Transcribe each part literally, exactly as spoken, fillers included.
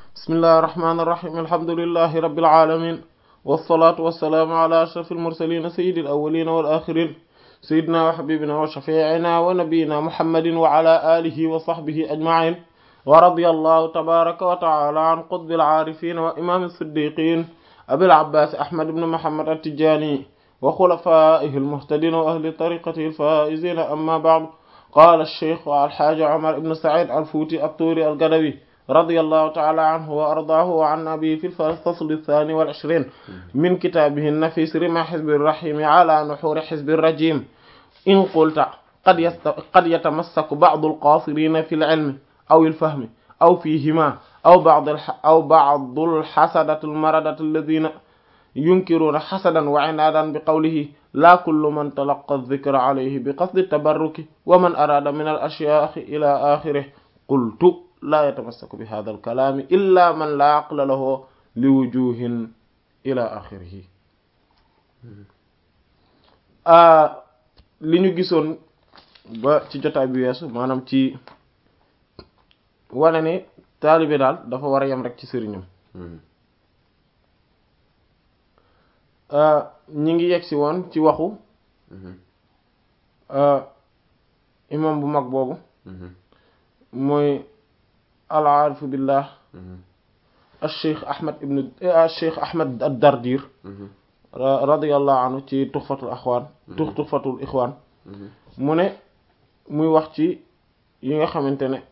bismillahir rahmanir rahim alhamdulillahi rabbil alamin wassalatu wassalamu ala ashrafil mursalin sayyidil awwalin wal akhirin sayyidina wa habibina wa shafi'ina wa nabiyyina muhammadin wa ala alihi wa sahbihi ajma'in wa radiyallahu tabaraka wa ta'ala an qutbil arifin wa imamis siddiqin abil abbas ahmad ibn muhammad at-tijani wa khulafaihi al-muhtadin wa ahli tariqatihi al-faizin amma ba'd qala ash-shaykh al-hajj umar ibn sa'id al-futi at-turi al-gadawi رضي الله تعالى عنه وأرضاه وعن أبيه في الفصل الثاني والعشرين من كتابه النفيس رمى حزب الرحيم على نحور حزب الرجيم إن قلت قد, يست... قد يتمسك بعض القاصرين في العلم أو الفهم أو فيهما أو بعض الح... أو بعض الحسدة المردة الذين ينكرون حسدا وعنادا بقوله لا كل من تلقى الذكر عليه بقصد التبرك ومن أراد من الأشياء إلى آخره قلت لا يتمسك بهذا الكلام إلا من لا عقل له لوجوه إلى آخره li ñu gisoon ba ci jotaay bi weesu maanaam ci wane ne taalibe daal dafa war a yem rek ci sëriñam ñi ngi yegsi woon ci waxu imam bu mag boobu mooy al-aarif billah al-cheikh Ahmed ibn al-cheikh Ahmed ad-Dardir radiyallahu anhu ci tuxfatul axwaan tux tuxfatul ixwaan mu ne muy wax ci yi nga xamante ne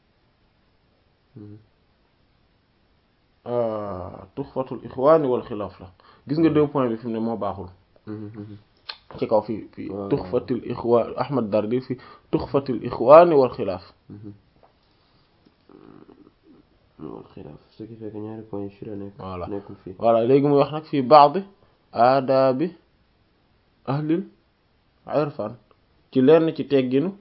tuxfatul ixwaani wal xilaaf la gis nga deux points bi fi mu ne moo baaxul ci kaw fii fii tuxfatul ixwaan Ahmed Dardir fi tuxfatul ixwaani wal xilaaf wal xilaaf ce qui fait que ñaari points yi fi la nekk voilà nekkul fii voilà léegi muy wax nag fii baadi aadaabi ahlil irfan ci lenn ci tegginu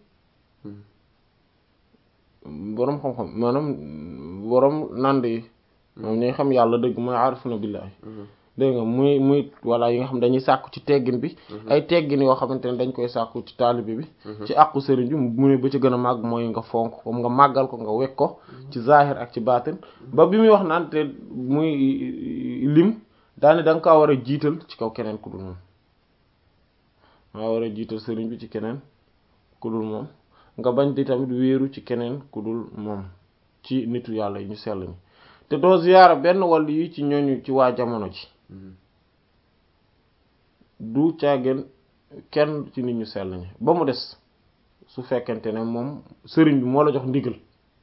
boroom xam-xam maanaam boroom nand yi moom ñi xam yàlla dëgg mooy aarifuna billahi dégg nga muy muy voilà yi nga xam dañuy sàkku ci teggin bi ay teggin yoo xamante ne dañ koy sàkku ci taalibe bi ci àqu sëriñ bi mu ne ba ci gën a màgg mooy nga fonk ko nga màggal ko nga wekk ko ci zahir ak ci baatin ba bi muy wax naan te muy lim daane da nga kaa war a jiital ci kaw keneen ku dul moom nga war a jiital sëriñ bi ci keneen ku dul moom nga bañ di tamit wéeru ci keneen ku dul moom ci nitu yàlla yi ñu sell ñi te doo ziyaara benn wàll yi ci ñooñu ci waa jamono ji du caageen kenn ci nit ñu sell ñi ba mu des su fekkente ne moom sëriñ bi moo la jox ndigal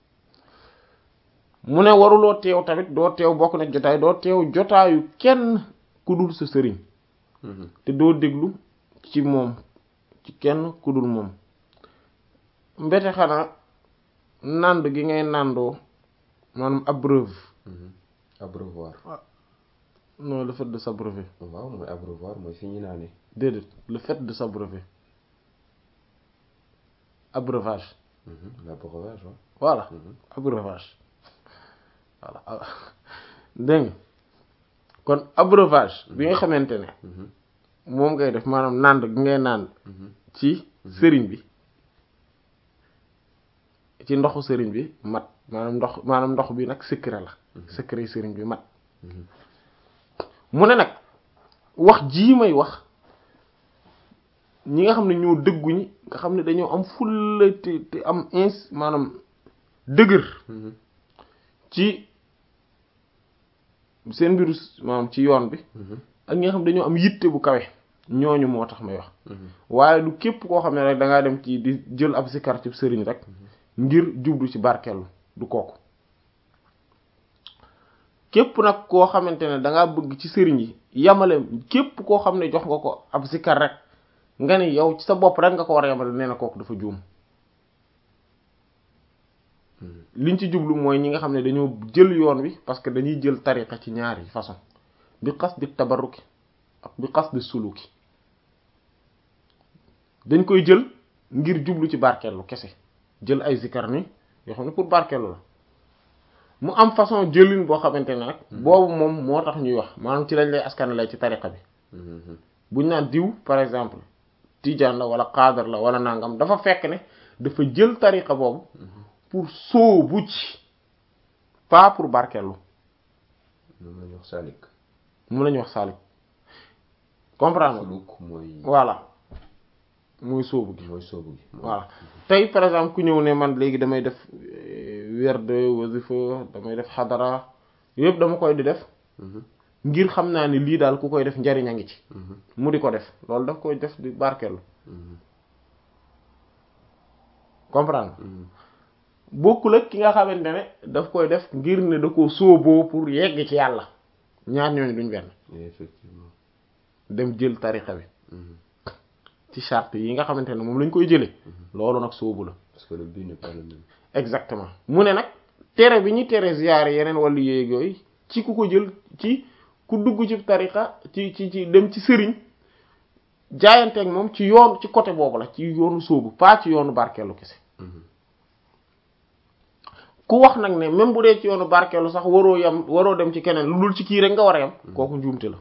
mu ne waruloo teew tamit doo teew bokk na jotaay doo teew jotaayu kenn ku dul sa sëriñ te doo déglu ci moom ci kenn ku dul moom mbete xanaa nànd gi ngay nàndoo maanaam abreuve abreuvoir non le fait de s'abreuver waaw mooy abreuvoir mooy fi ñu naanee déedéet le fait de s'abreuver abreuvage l'abreuvage waaw voilà abreuvage voilà dégg nga kon abreuvage bi nga xamante ne moom ngay def maanaam nànd gi ngay nànd ci sëriñ bi ci ndoxu sëriñ bi mat maanaam ndox maanaam ndox bi nag secret la secret sëriñ bi mat mu ne nag wax jii may wax ñi nga xam ne ñoo dëgguñi nga xam ne dañoo am fulla te te am ins maanaam dëgër ci seen mbiru maanaam ci yoon bi ak ñi nga xam ne dañoo am yitte bu kawe ñooñu moo tax may wax waaye du képp koo xam ne rek da ngaa dem ci di jël ab sikar ci sëriñ rek ngir jublu ci barkeelu du kooku képp nag koo xamante ne da ngaa bëgg ci sëriñ yi yamale képp koo xam ne jox nga ko ab sikar rek nga ni yow ci sa bopp rek nga ko war a yamale nee na kooku dafa juum liñ ci jublu mooy ñi nga xam ne dañoo jël yoon wi parce que dañuy jël tariqa ci ñaari façon bi qasdi tabarruki ak bi qasdi suluki dañ koy jël ngir jublu ci barkeelu kese jël ay zikar ni yoo xam ne pour barkeelu la mu am façon jëlin boo xamante ne nag boobu moom moo tax ñuy wax maanaam ci lañ lay askan lay ci tariqa bi buñ naan diw par exemple tijaan la wala qaadar la wala nangam dafa fekk ne dafa jël tariqa boobu pour sóobu ci pas pour barkeelu moom la ñuy wax salik. moom la ñuy wax salik comprendre suluk mooy. voilà muy sóobu gi mooy sóobu gi. voilà tey par exemple ku ñëw ne man léegi damay def werd wasifa damay def xadara yëpp dama koy di def ngir xam naa ni lii daal ku koy def njariñ a ngi ci mu di ko def loolu daf koy def di barkeelu comprendre bokkul ak ki nga xamante ne daf koy def ngir ne da ko sóoboo pour yegg ci yàlla ñaar ñooñu duñ benn. effectivement. dem jël tarixa bi ci charte yi nga xamante ne moom lañ koy jëlee loolu nag sóobu la. parce que le but n'est pas le même. exactement mu ne nag tere bi ñu tere ziyaare yeneen wàllu yéeg yooyu ci ku ko jël ci ku dugg ci tarixa ci ci ci dem ci sëriñ jaayanteeg moom ci yoon ci côté boobu la ci yoonu sóobu pas ci yoonu barkeelu kese. ku wax nag ne même bu dee ci yoonu barkeelu sax waroo yam waroo dem ci keneen lu dul ci kii rek nga war a yam kooku njuumte la.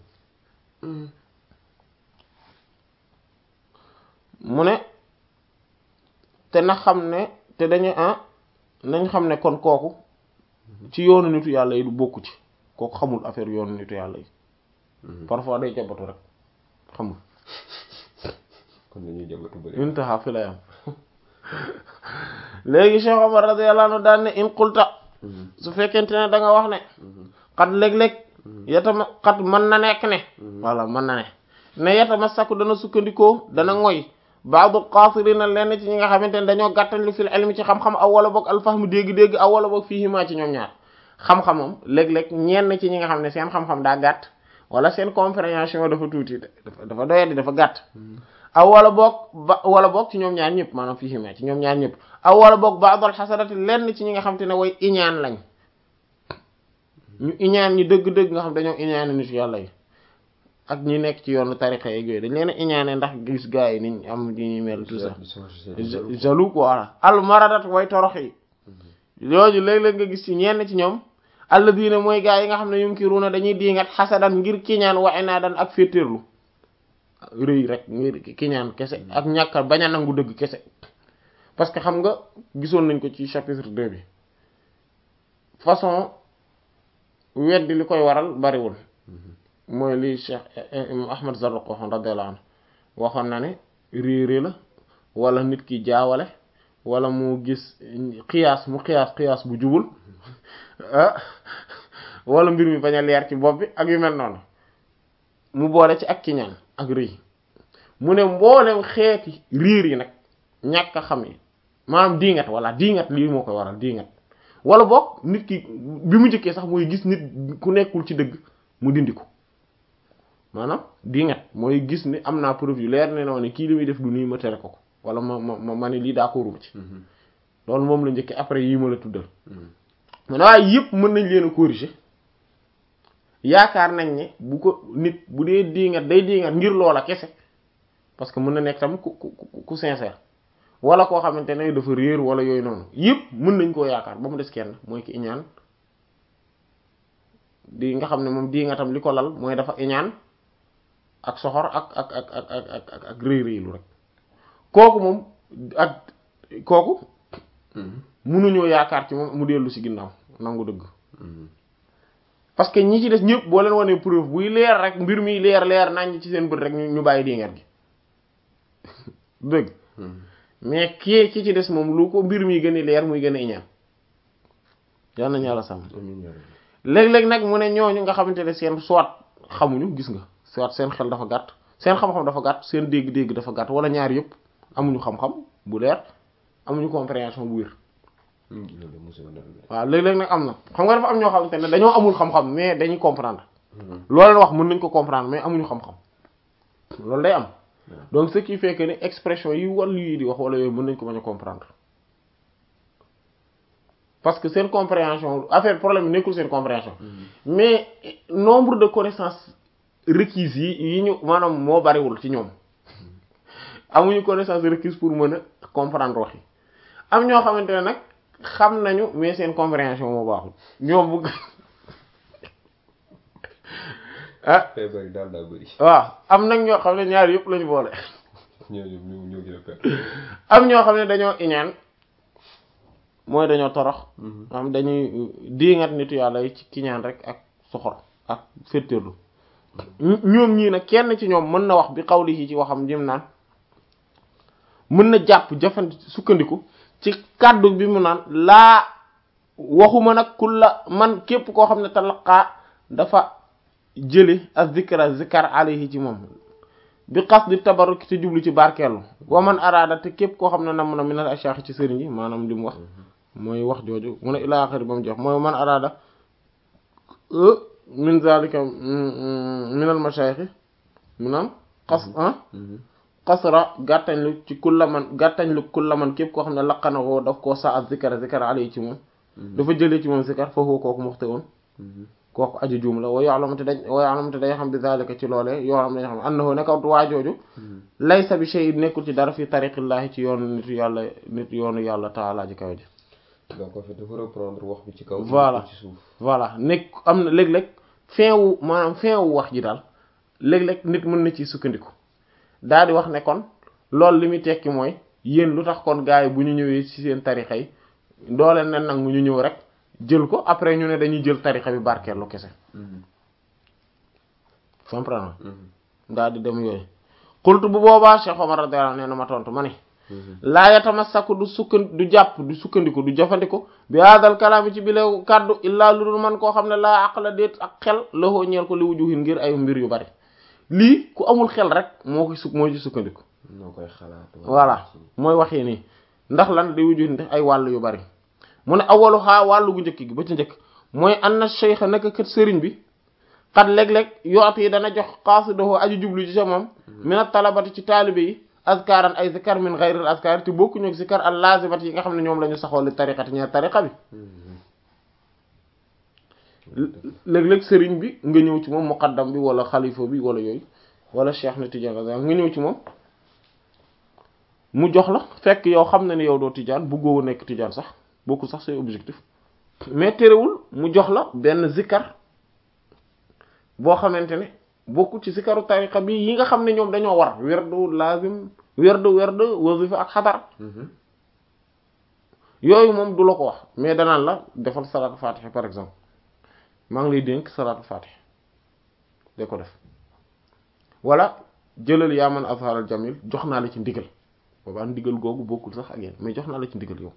mu ne te na xam ne te dañu ah nañ xam ne kon kooku ci yoonu nitu yàlla yi du bokku ci kooku xamul affaire yoonu nitu yàlla yi parfois day jabatu rek xamul kon dañuy jabatu bëri intaha fi la yam léegi Cheikh Omar radiyallahu anhu daan ne in qulta su fekkente ne da nga wax ne xat léeg-léeg yatama xat mën na nekk ne voilà mën na ne ne yatama sakku dana sukkandikoo dana ngoy baadu qaasirina lenn ci ñi nga xamante ne dañoo gàttañ lu fil ilmi ci xam-xam aw wala boog alfahmu dégg-dégg aw wala boog fiihimaa ci ñoom ñaar xam-xamam léeg-léeg ñenn ci ñi nga xam ne seen xam-xam daa gàtt wala seen compréhension dafa tuuti dafa dafa doyadi dafa gàtt aw wala boog ba wala boog ci ñoom ñaar ñëpp maanaam fiihimaa ci ñoom ñaar ñëpp aw wala boog baadul xasadati lenn ci ñi nga xamante ne way iñaan lañ ñu iñaan ñi dëgg-dëgg nga xam dañoo iñaane nit yàlla yi ak ñi nekk ci yoonu tarixa yeeg yooyu dañ leen a iñaane ndax gis gaa yi niñ am di ñuy mel tout ça jaloux quoi al maradat way torox yi yooyu léeg-léeg nga gis ci ñenn ci ñoom alladina mooy gaa yi nga xam ne yunkiruna dañuy diingat xasadan ngir kiñaan wa inaadan ak féetéerlu rëy rek ngir kiñaan kese ak ñàkka bañ a nangu dëgg kese parce que xam nga gisoon nañ ko ci chapitre deux bi façon weddi li koy waral bariwul mooy li Cheikh Ahmad Zarruq waxoon radiyallahu anhu waxoon na ne réeré la wala nit ki jaawale wala mu gis xiyaas mu xiyaas xiyaas bu jubul wala mbir mi bañ a leer ci bopp bi ak yu mel noonu mu boole ci ak kiñaan ak rëy mu ne mboolem xeeti riir yi nag ñàkk a xam yi maanaam diingat wala diingat lii moo koy waral diingat wala boog nit ki bi mu njëkkee sax mooy gis nit ku nekkul ci dëgg mu dindi ko maanaam diingat mooy gis ni am naa preuve yu leer ne noo ne kii li muy def du nii ma tere ko ko wala ma ma ma ne lii daa ko ruuma ci loolu moom la njëkkee après yii ma la tuddal mu ne waaye yëpp mën nañ leen a corriger yaakaar nañ ne bu ko nit bu dee diingat day diingat ngir loola kese parce que mën na nekk tam ku ku ku sincère wala koo xamante ne dafa réer wala yooyu noonu yëpp mën nañ koo yaakaar ba mu des kenn mooy ki iñaan di nga xam ne moom diingatam li ko lal mooy dafa iñaan ak soxor ak ak ak ak ak ak ak réy réylu rek kooku moom ak kooku mënuñoo yaakaar ci moom mu dellu ci ginnaaw nangu dëgg parce que ñi ci des ñëpp boo leen wanee preuve buy leer rek mbir mi leer leer nañ ci seen bët rek ñu bàyyi diingat gi dëgg mais kii ki ci des moom lu ko mbir mi gën a leer muy gën a iñaan yal nañu yàlla sàmm léeg-léeg nag mu ne ñooñu nga xamante ne seen soit xamuñu gis nga soit seen xel dafa gàtt seen xam-xam dafa gàtt seen dégg-dégg dafa gàtt wala ñaar yëpp amuñu xam-xam bu leer amuñu compréhension bu wér waaw léeg-léeg nag am na xam nga dafa am ñoo xamante ne dañoo amul xam-xam mais dañuy comprendre loolu wax mën nañ ko comprendre mais amuñu xam-xam loolu day am donc ce qui fait que ne expression yi wàllu yi di wax wala yooyu mën nañ ko bañ a comprendre parce que seen compréhension affaire problème bi nekkul seen compréhension mais nombre de connaissances requises yi yi ñu maanaam moo bariwul ci ñoom amuñu connaissance requise pour mën a comprendre wax yi am ñoo xamante ne nag xam nañu mais seen compréhension moo baaxul ñoom bu ah bari daal daa bari waaw am nag ñoo xam ne ñaar yëpp lañu boole ñoo ñoo gën a perte am ñoo xam ne dañoo iñaan mooy dañoo torox am dañuy diingat nitu yàlla yi ci kiñaan rek ak soxor ak féttéerlu ñoom ñii nag kenn ci ñoom mën na wax bi qawlihi ci waxam jëm naan mën na jàpp jafandi sukkandiku ci kàddu bi mu naan laa waxuma nag kulla man képp koo xam ne talaqaa dafa jële ak zikra zikar alayhi ci moom bi qasdi tabarruk te jublu ci barkeelu wa man araada te képp koo xam ne nam na minal ashaax ci sëriñ yi maanaam li mu wax mooy wax jooju mu ne ilaa axiri ba mu jox mooy man araada min zalika minal mashaayix mu naan xas xasra gàttañ lu ci kulla man gàttañ lu kulla man képp koo xam ne laqana woo daf koo sa ak zikar zikar alayhi ci moom dafa jëlee ci moom zikar foofu kooku muxte woon kooku aji juum la wa ya'lamu te dañ wa ya'lamu te day xam bi zalika ci loolee yoo xam dañ xam annahu nekkat waa jooju laysa bi shay nekkul ci dara fi tariqillahi ci yoonu nit yàlla nit yoonu yàlla taala ji kaw ji donc en fait dafa reprendre wax bi ci kaw voilà ci suuf voilà nekk am na léeg-léeg fin wu maanaam fin wu wax ji daal léeg-léeg nit mën na ci sukkandiku daal di wax ne kon loolu li muy tekki mooy yéen lu tax kon gars yi bu ñu ñëwee ci seen tarixa yi doole nen nag mu ñu ñëw rek jël ko après ñu ne dañuy jël tarixa bi barkeelu kese comprendre daal di dem yooyu xultu bu boobaa Cheikh Omar radiyallahu anhu nee na ma tontu ma ne laa yatamassaku du sukkan du jàpp du sukkandiku du jëfandiko bi hadal kalaami ci bilew kàddu illaa lu dul man koo xam ne laa aqla déet ak xel loxoo ñeel ko li wujuhin ngir ay mbir yu bari lii ku amul xel rek moo koy suk moo ci sukkandiku noo koy xalaat voilà mooy waxee nii ndax lan li wujuhin ndax ay wàll yu bari mu ne awalu xaa wàllu gu njëkk gi ba ci njëkk mooy anna cheikh naka kët sëriñ bi xat léeg-léeg yoot yi dana jox qaasidahu aju jublu ci sa moom mina talabati ci taalibe yi azkaran ay zikar min ghayril azkar te bokku ñoo zikar al lazimat yi nga xam ne ñoom la ñu saxoo li tariqati ñaar tariqa bi léeg-léeg sëriñ bi nga ñëw ci moom muqaddam bi wala xalifa bi wala yooyu wala cheikh na Tidiane nga ñëw ci moom mu jox la fekk yow xam na ne yow doo Tidiane bëggoo nekk Tidiane sax bokkul sax say objectif mais terewul mu jox la benn zikar boo xamante ne bokkul ci zikaru tariqa bi yi nga xam ne ñoom dañoo war werdu lazim werdu werdu wazifa ak xadar yooyu moom du la ko wax mais danaan la defal salaatu fatiha par exemple maa ngi lay dénk salaatu fatiha de ko def wala jëlal yaa man azharal jamil jox naa la ci ndigal boobaa ndigal googu bokkul sax ak yéen mais jox naa la ci ndigal yow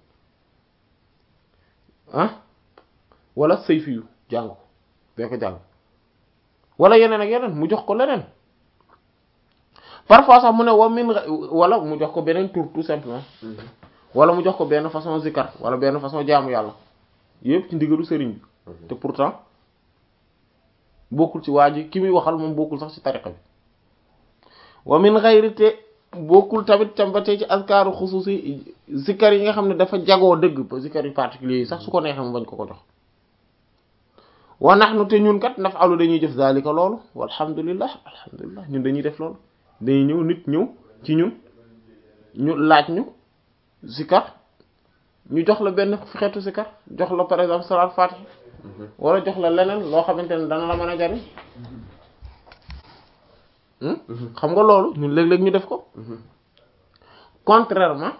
ah wala sayfi yu jàng ko bee ko jàng wala yeneen ak yeneen mu jox ko leneen parfois sax mu ne wa min wala mu jox ko beneen tur tout simplement wala mu jox ko benn façon zikar wala benn façon jaamu yàlla yépp ci ndigalu sëriñ bi te pourtant bokkul ci waa ji ki muy waxal moom bokkul sax ci tariqa bi wa min ghayri te bokkul tamit tam ba tey ci azkaru xususi zikar yi nga xam ne dafa jagoo dëgg ba zikar yu particulier yi sax su ko neexee mu bañ ko ko jox wa nahnu te ñun kat naf'alu dañuy def zalika loolu walhamdulillah alhamdulillah ñun dañuy def loolu dañuy ñëw nit ñëw ci ñun ñu laaj ñu zikar ñu jox la benn xeetu zikar jox la par exemple salat fatih wala jox la leneen loo xamante ne dana la mën a jariñ xam nga loolu ñun léeg-léeg ñu def ko contrairement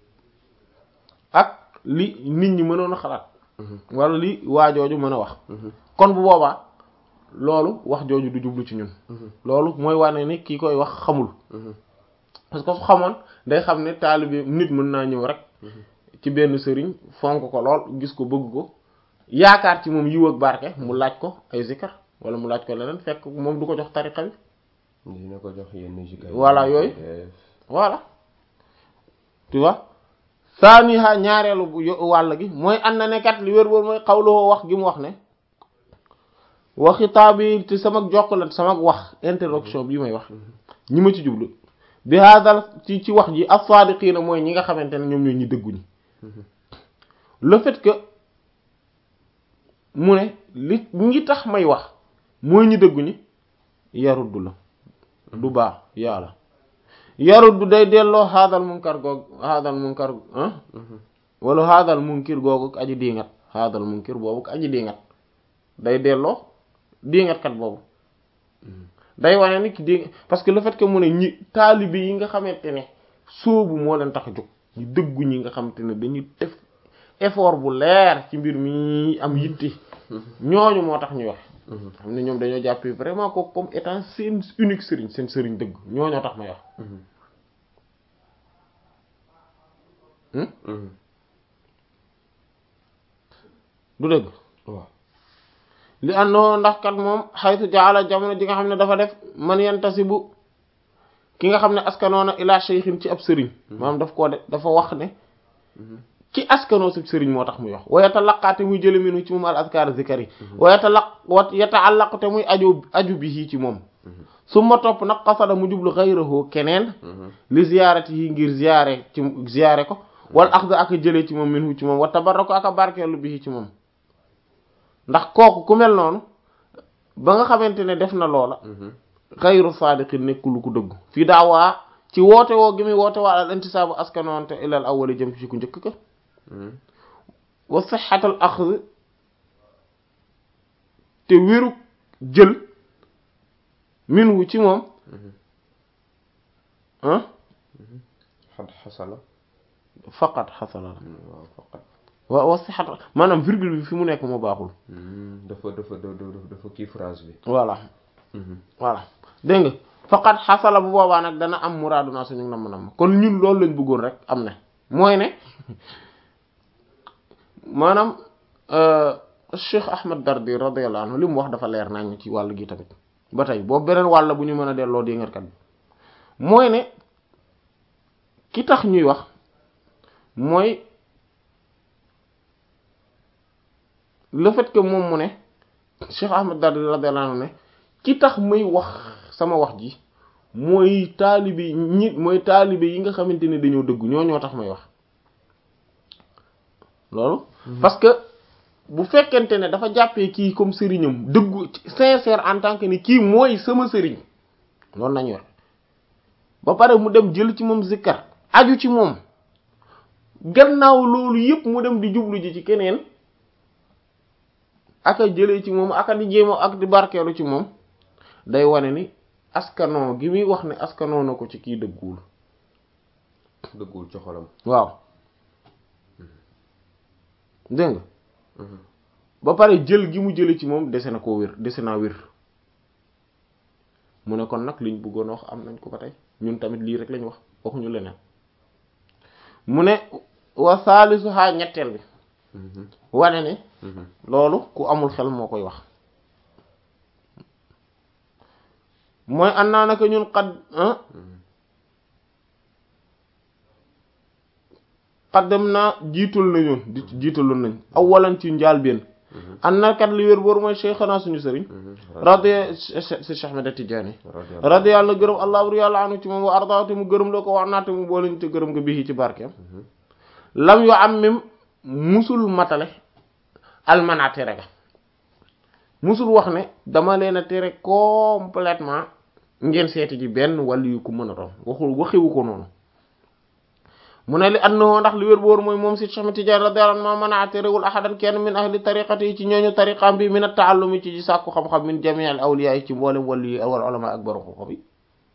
ak li nit ñi mënoon a xalaat wala li waa jooju mën a wax kon bu boobaa loolu wax jooju du jublu ci ñun loolu mooy wane ni kii koy wax xamul parce que su xamoon day xam ne taalibe nit mën naa ñëw rek ci benn sëriñ fonk ko lool gis ko bëgg ko yaakaar ci moom yiw ak barke mu laaj ko ay zikar wala mu laaj ko leneen fekk moom du ko jox tariqa bi dina ko jox yenn zikar voilà yooyu voilà tu vois saaniha ñaareelu bu wàll gi mooy ànd na ne kat li wér-wér mooy xawloo wax gi mu wax ne waxi taabi te sama jokkalant sama wax interruption bi may wax ñi ma ci jublu bi hadal ci ci wax ji as-sadiqina mooy ñi nga xamante ne ñoom ñooy ñi dëgguñi le fait que mu ne li ngi tax may wax mooy ñi dëgguñi yaruddu la du baax yàlla yaruddu day delloo hadal munkar googu hadal munkar ah wala hadal munkir googu aji diingat hadal munkir boobu aji diingat day delloo diingat kat boobu day wane ni ki di parce que le fait que mu ne ñi taalibe yi nga xamante ne sóobu moo leen tax a jóg ñu dëggu ñi nga xamante ne dañuy def effort bu leer ci mbir mi am yitti ñooñu moo tax ñuy wax xam ne ñoom dañoo jàppee vraiment ko comme étant seen unique sëriñ seen sëriñ dëgg ñooñoo tax may wax du dëgg waaw li àndoo ndax kat moom xaytu jaala jamono ji nga xam ne dafa def man yantasibu ki nga xam ne askanoona ila shaykhin ci ab sëriñ maanaam daf koo def dafa wax ne ci askanoo sab sëriñ moo tax muy wax wa yatalaqaate muy jële minu ci moom al azkar zikar yi wa yatalaq wa yataallaqu te muy aju aju bi ci moom su ma topp nag qasada mu jublu ghayrahu keneen li ziyaarati yi ngir ziyaare ci ziyaare ko wala axda ak jëlee ci moom minhu ci moom wa tabarraku ak barkeelu bi ci moom ndax kooku ku mel noonu ba nga xamante ne def na loola xayru saadiqin nekkul ku dëgg fii daawaa ci woote woo gi muy woote waa al intisaabu askanoonte ilal awwali jëm ci ku njëkk ka wa sihhatul axd te wéru jël minhu ci moom ah xad xasala faqat xasala la waaw faqat wa wa sihhat maanaam virgule bi fi mu nekk moo baaxul dafa dafa dafa kii phrase bi voilà voilà dégg nga faqat xasala bu boobaa nag dana am muraadu naa suñu nam nam kon ñun loolu lañ bëggoon rek am na mooy ne maanaam Cheikh Ahmad Dardi radiyallahu anhu li mu wax dafa leer nañ ci wàll gi tamit ba tey boobu beneen wàll bu ñu mën a delloo déngarkat bi mooy ne ki tax ñuy wax mooy le fait que moom mu ne Cheikh Ahmad Dardi radiyallahu anhu ne ki tax muy wax sama wax ji mooy taalibe ñi mooy taalibe yi nga xamante ne dañoo dëgg ñoo ñoo tax may wax loolu parce que bu fekkente ne dafa jàppee kii comme sëriñam dëggu sincère en tant que ni kii mooy sama sëriñ loolu nañu wax ba pare mu dem jël ci moom zikkar aju ci moom gannaaw loolu yépp mu dem di jublu ji ci keneen aka jëlee ci moom aka di jéema ak di barkeelu ci moom day wane ni askanoo gi muy wax ne askanoo na ko ci kii dëgguwul dëgguwul ci xolam waaw dégg nga ba pare jël gi mu jële ci moom dese na koo wér dese naa wér mu ne kon nag liñ bëggoon wax am nañ ko ba tey ñun tamit lii rek lañ wax waxuñu leneen mu ne wa saalisu xaa ñetteel bi wane ne loolu ku amul xel moo koy wax mooy an naa naka ñun xad xaddam naa jiitul nañoon di jiitaloon nañ awalan ci njaal benn an na kat li wér booru mooy cheikhana suñu sëriñ radi si Cheikh Ahmed Tidiane radi yàlla gërëm allah bur yàlla anu ci moom wa arda te mu gërëm loo ko wax naate mu boolañ te gërëm nga bii ci barkeem lam yu am mim musul matale almana tere ga musul wax ne dama leen a tere complètement ngeen seeti ji benn wàllu yu ko mën a doon waxul waxiwu ko noonu mu ne li annahu ndax li wér boor mooy moom si Cheikh Ahmed Tidiane radiyallahu anhu mën a terewul ahadan kenn min ahli tariqati yi ci ñooñu tariqam bi min at-ta'allumi ci sàkku xam-xam min jami' al-awliya yi ci mboolem wàllu yi wal ulama ak borom xam-xam yi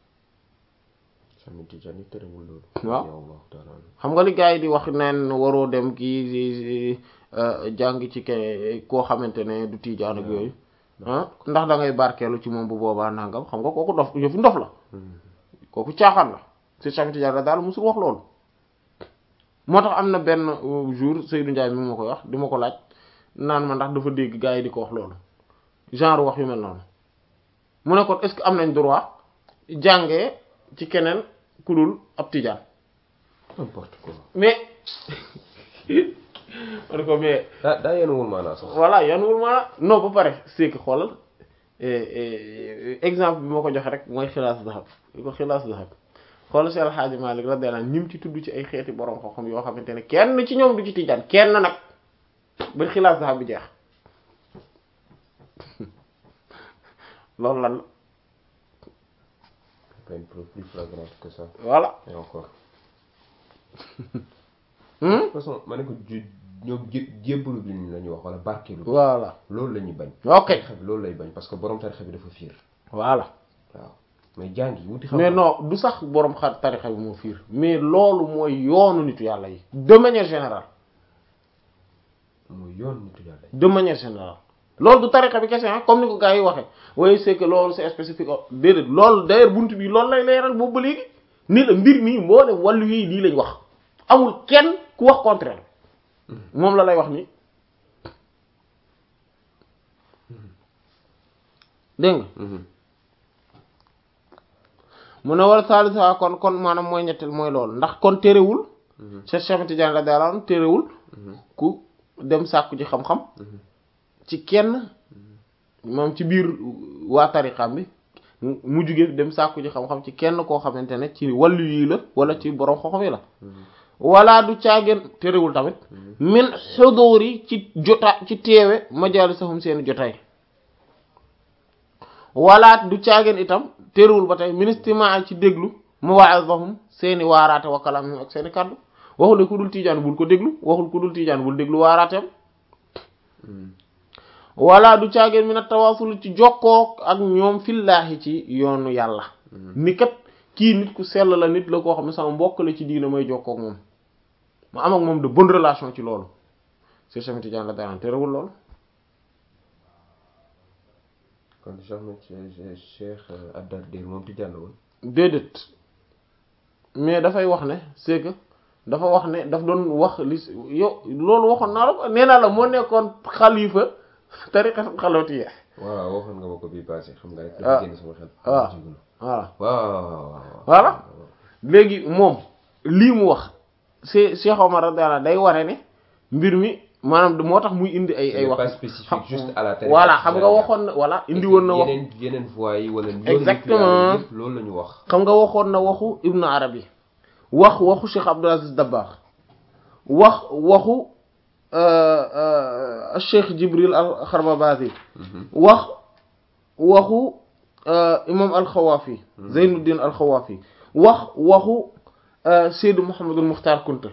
Ahmed Tidiane terewul loolu waaw xam nga li gars yi di wax naan waroo dem kii jàng ci ke koo xamante ne du Tijaan ak yooyu ah ndax da ngay barkeelu ci moom bu boobaa nangam xam nga kooku dof yëfu ndof la kooku caaxaan la si Cheikh Ahmed Tidiane daal musul wax loolu moo tax am na benn jour Seydou Ndiaye mi ma koy wax di ma ko laaj naan ma ndax dafa dégg gars yi di ko wax loolu genre wax yu mel noonu mu ne kon est-ce que am nañ droit jàngee ci keneen ku dul ab tijaan n'importe quoi mais man ko mais daa daa yenuwul maanaa sax voilà yenuwul maanaa non ba pare c'est que xoolal exemple bi ma ko joxe rek mooy xilaas dahab li ko xilaas dahab xoolal Cheikh El Hadji Malick radiyallahu anhu ñim ci tudd ci ay xeeti borom xam-xam yoo xamante ne kenn ci ñoom du ci tijaan kenn nag ba xilaas dahab bi jeex loolu lan la pas une preuve plus flagrante que ça. Voilà. Et encore. Hmm? De toute façon ma ne ko ñoom jé jébbalu bi la ñuy wax wala barkeelu. Voilà. loolu la ñuy bañ. ok tarixa bi loolu lay bañ parce que borom tarixa bi dafa fiir. voilà. waaw mais jàngi wuti xam. mais non du sax borom xar tarixa bi moo fiir mais loolu mooy yoonu nitu yàlla yi de manière générale. mooy yoonu nitu yàlla yi. de manière générale loolu du tariqa bi kese comme ni ko gars yi waxee oui c'est que loolu c'est spécifique déedéet loolu d'ailleurs buntu bi loolu lay leeral boobu ba léegi ni la mbir mi moo dem wàllu yi lii lañ wax amul kenn ku wax contraire moom la lay wax ni dégg nga mu ne war salisa kon kon maanaam mooy ñetteel mooy loolu ndax kon terewul Cheikh Cheikh Tidiane radiyallahu anhu terewul ku dem sàkku ci xam-xam ci kenn moom ci biir waa tariqam bi mu jugee dem sàkku ci xam-xam ci kenn koo xamante ne ci wàllu yi la wala ci borom xam-xam yi la wala du caageen terewul tamit min xuduri ci jota ci teewe majalisahum seeni jotaay wala du caageen itam terewul ba tey ministiment ci déglu mawaa'izahum seeni waaraate wa kalaamihim ak seeni kàddu waxul ne ku dul tiijaan bul ko déglu waxul ku dul tiijaan bul déglu waaraateem wala du caageen mi na tawaasul ci jokkoo ak ñoom fillaahi ci yoonu yàlla ni kat kii nit ku sell la nit la koo xam ne sama mbokk la ci diina may jokkoo ak moom ma am ak moom de bonne relation ci loolu Cheikh Cheikh Tidiane la daan terewul loolu kon Cheikh Cheikh Ad-Dardir moom Tidiane la woon déedéet mais dafay wax ne c'est que dafa wax ne daf doon wax li yow loolu waxoon naa la ko nee naa la moo nekkoon xalifa tariqa xalawtiya waaw waxoon nga ma ko bii passé xam nga rek dafa génn sama xel waaw voilà waaw voilà léegi moom lii mu wax c'est Cheikh Omar radiyallahu day ware ne mbir mi maanaam moo tax muy indi ay ay wax pas spécifique juste à la télé voilà xam nga waxoon na voilà indi woon na wax yeneen yeneen voies yi wala exactement loolu la ñu wax xam nga waxoon na waxu Ibn Arabi wax waxu Cheikh Abdul Aziz Dabakh wax waxu Cheikh Jibril al-Kharbabazi wax waxu imam al-Khawafi Zeynuddin al-Khawafi wax waxu Seydou Mouhamadul Mukhtar Kunta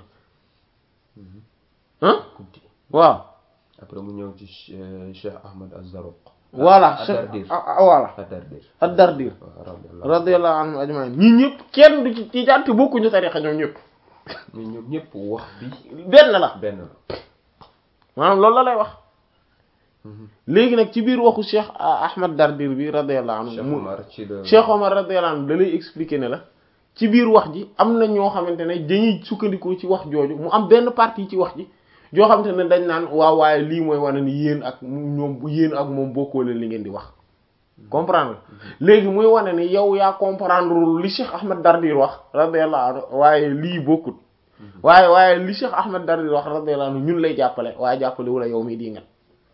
ah waaw après mu ñëw ci Cheikh Ahmad Az-Zarruq voilà Ad-Dardir voilà Ad-Dardir Ad-Dardir radiyallahu anhum ajma'in ñi ñëpp kenn du ci tijaan te bokkuñu tarixa ñoom ñëpp mais ñoom ñëpp wax bi benn la benn la maanaam loolu la lay wax léegi nag ci biir waxu Cheikh Ahmad Dardir bi radiyallahu anhu Cheikh Omar ci la Cheikh Omar radiyallahu anhu da lay expliquer ne la ci biir wax ji am na ñoo xamante ne dañuy sukkandikoo ci wax jooju mu am benn partie ci wax ji joo xamante ne dañ naan waaw waaye lii mooy wane ni yéen ak ñoom yéen ak moom bokkoo leen li ngeen di wax comprendre léegi muy wane ni yow yaa comprendre li Cheikh Ahmad Dardir wax radiyallahu anhu waaye lii bokkut waaye waaye li Cheikh Ahmad Dardir wax radiyallahu anhu ñun lay jàppale waaye jàppale wala yow mi di nga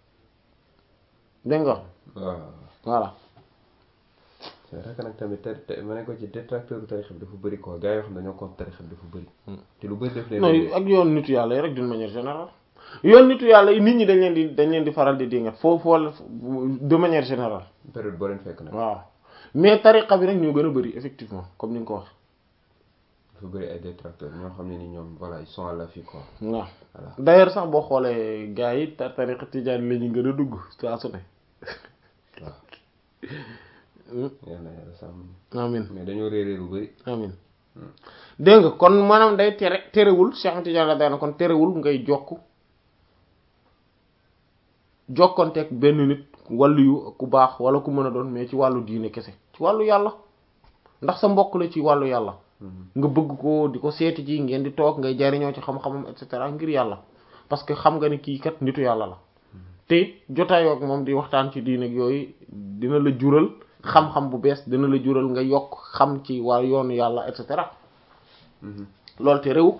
dégg nga voilà c'est vrai que nag tamit te ma ne ko ci détracteur tarixa bi dafa bëri quoi gars yoo xam ne dañoo contre tarixa bi dafa bëri te lu bëri def leen non ak yoon nitu yàlla yi rek d'une manière générale yoon nitu yàlla yi nit ñi dañ leen di dañ leen di faral di dingat foofu wala de manière générale période boo leen fekk nag waaw mais tariqa bi nag ñoo gën a bëri effectivement comme ni nga ko wax dafa bëri ay détracteurs ñoo xam ne ni ñoom voilà ils sont à l'affût quoi waaw d'ailleurs sax boo xoolee gars yi tariqa tijaan la ñu gën a dugg saa su ne waaw yàlla yàlla sàmm amin mais dañoo réeré lu bëri amin dégg nga kon maanaam day tere terewul Cheikh Tidiane la daana kon terewul ngay jokk jokkonteeg benn nit wàllu yu ku baax wala ku mën a doon mais ci wàllu diine kese ci wàllu yàlla ndax sa mbokk la ci wàllu yàlla nga bëgg ko di ko seeti ji ngeen di toog ngay jariñoo ci xam-xamam et cetera ngir yàlla parce que xam nga ni kii kat nitu yàlla la te jotaayoo ak moom di waxtaan ci diine ak yooyu dina la jural xam-xam bu bees dina la jural nga yokk xam ci waa yoonu yàlla et cetera loolu te réew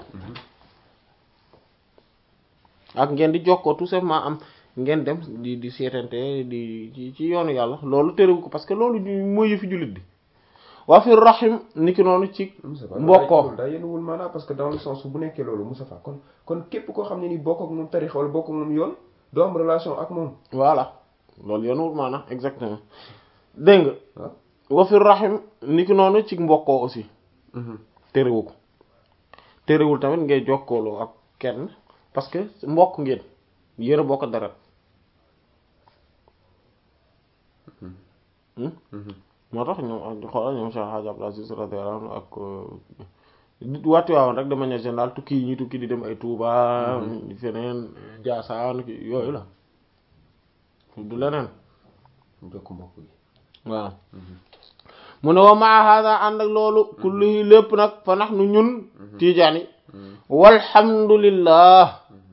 ak ngeen di jokkoo tout simplement am ngeen dem di di seetante di ci yoonu yàlla loolu terewu ko parce que loolu mooy yëfi jullit bi waa fi rahim niki noonu ci mbokkoo daa yenuwul maanaam parce que dans le sens bu nekkee loolu Moustapha kon kon képp koo xam ne ni bokk ak moom tarix wala bokk ak moom yoon doo am relation ak moom voilà loolu yenuwul maanaam exactement dégg nga wa fi rahim niki noonu ci mbokkoo aussi terewu ko terewul tamit ngay jokkooloo ak kenn parce que mbokk ngeen yéen a bokk dara moo tax ñoom xoolal ñoom Cheikh Hadj Abdou Aziz radiyallahu anhu ak waati waawoon rek de manière générale tukki yi ñuy tukki di dem ay Touba feneen Ndiassane yooyu la du leneen jokk mbokk gi waaw mu ne wa maa hada ànd ak loolu kulli lépp nag fa nax nu ñun tiijaani walhamdulillah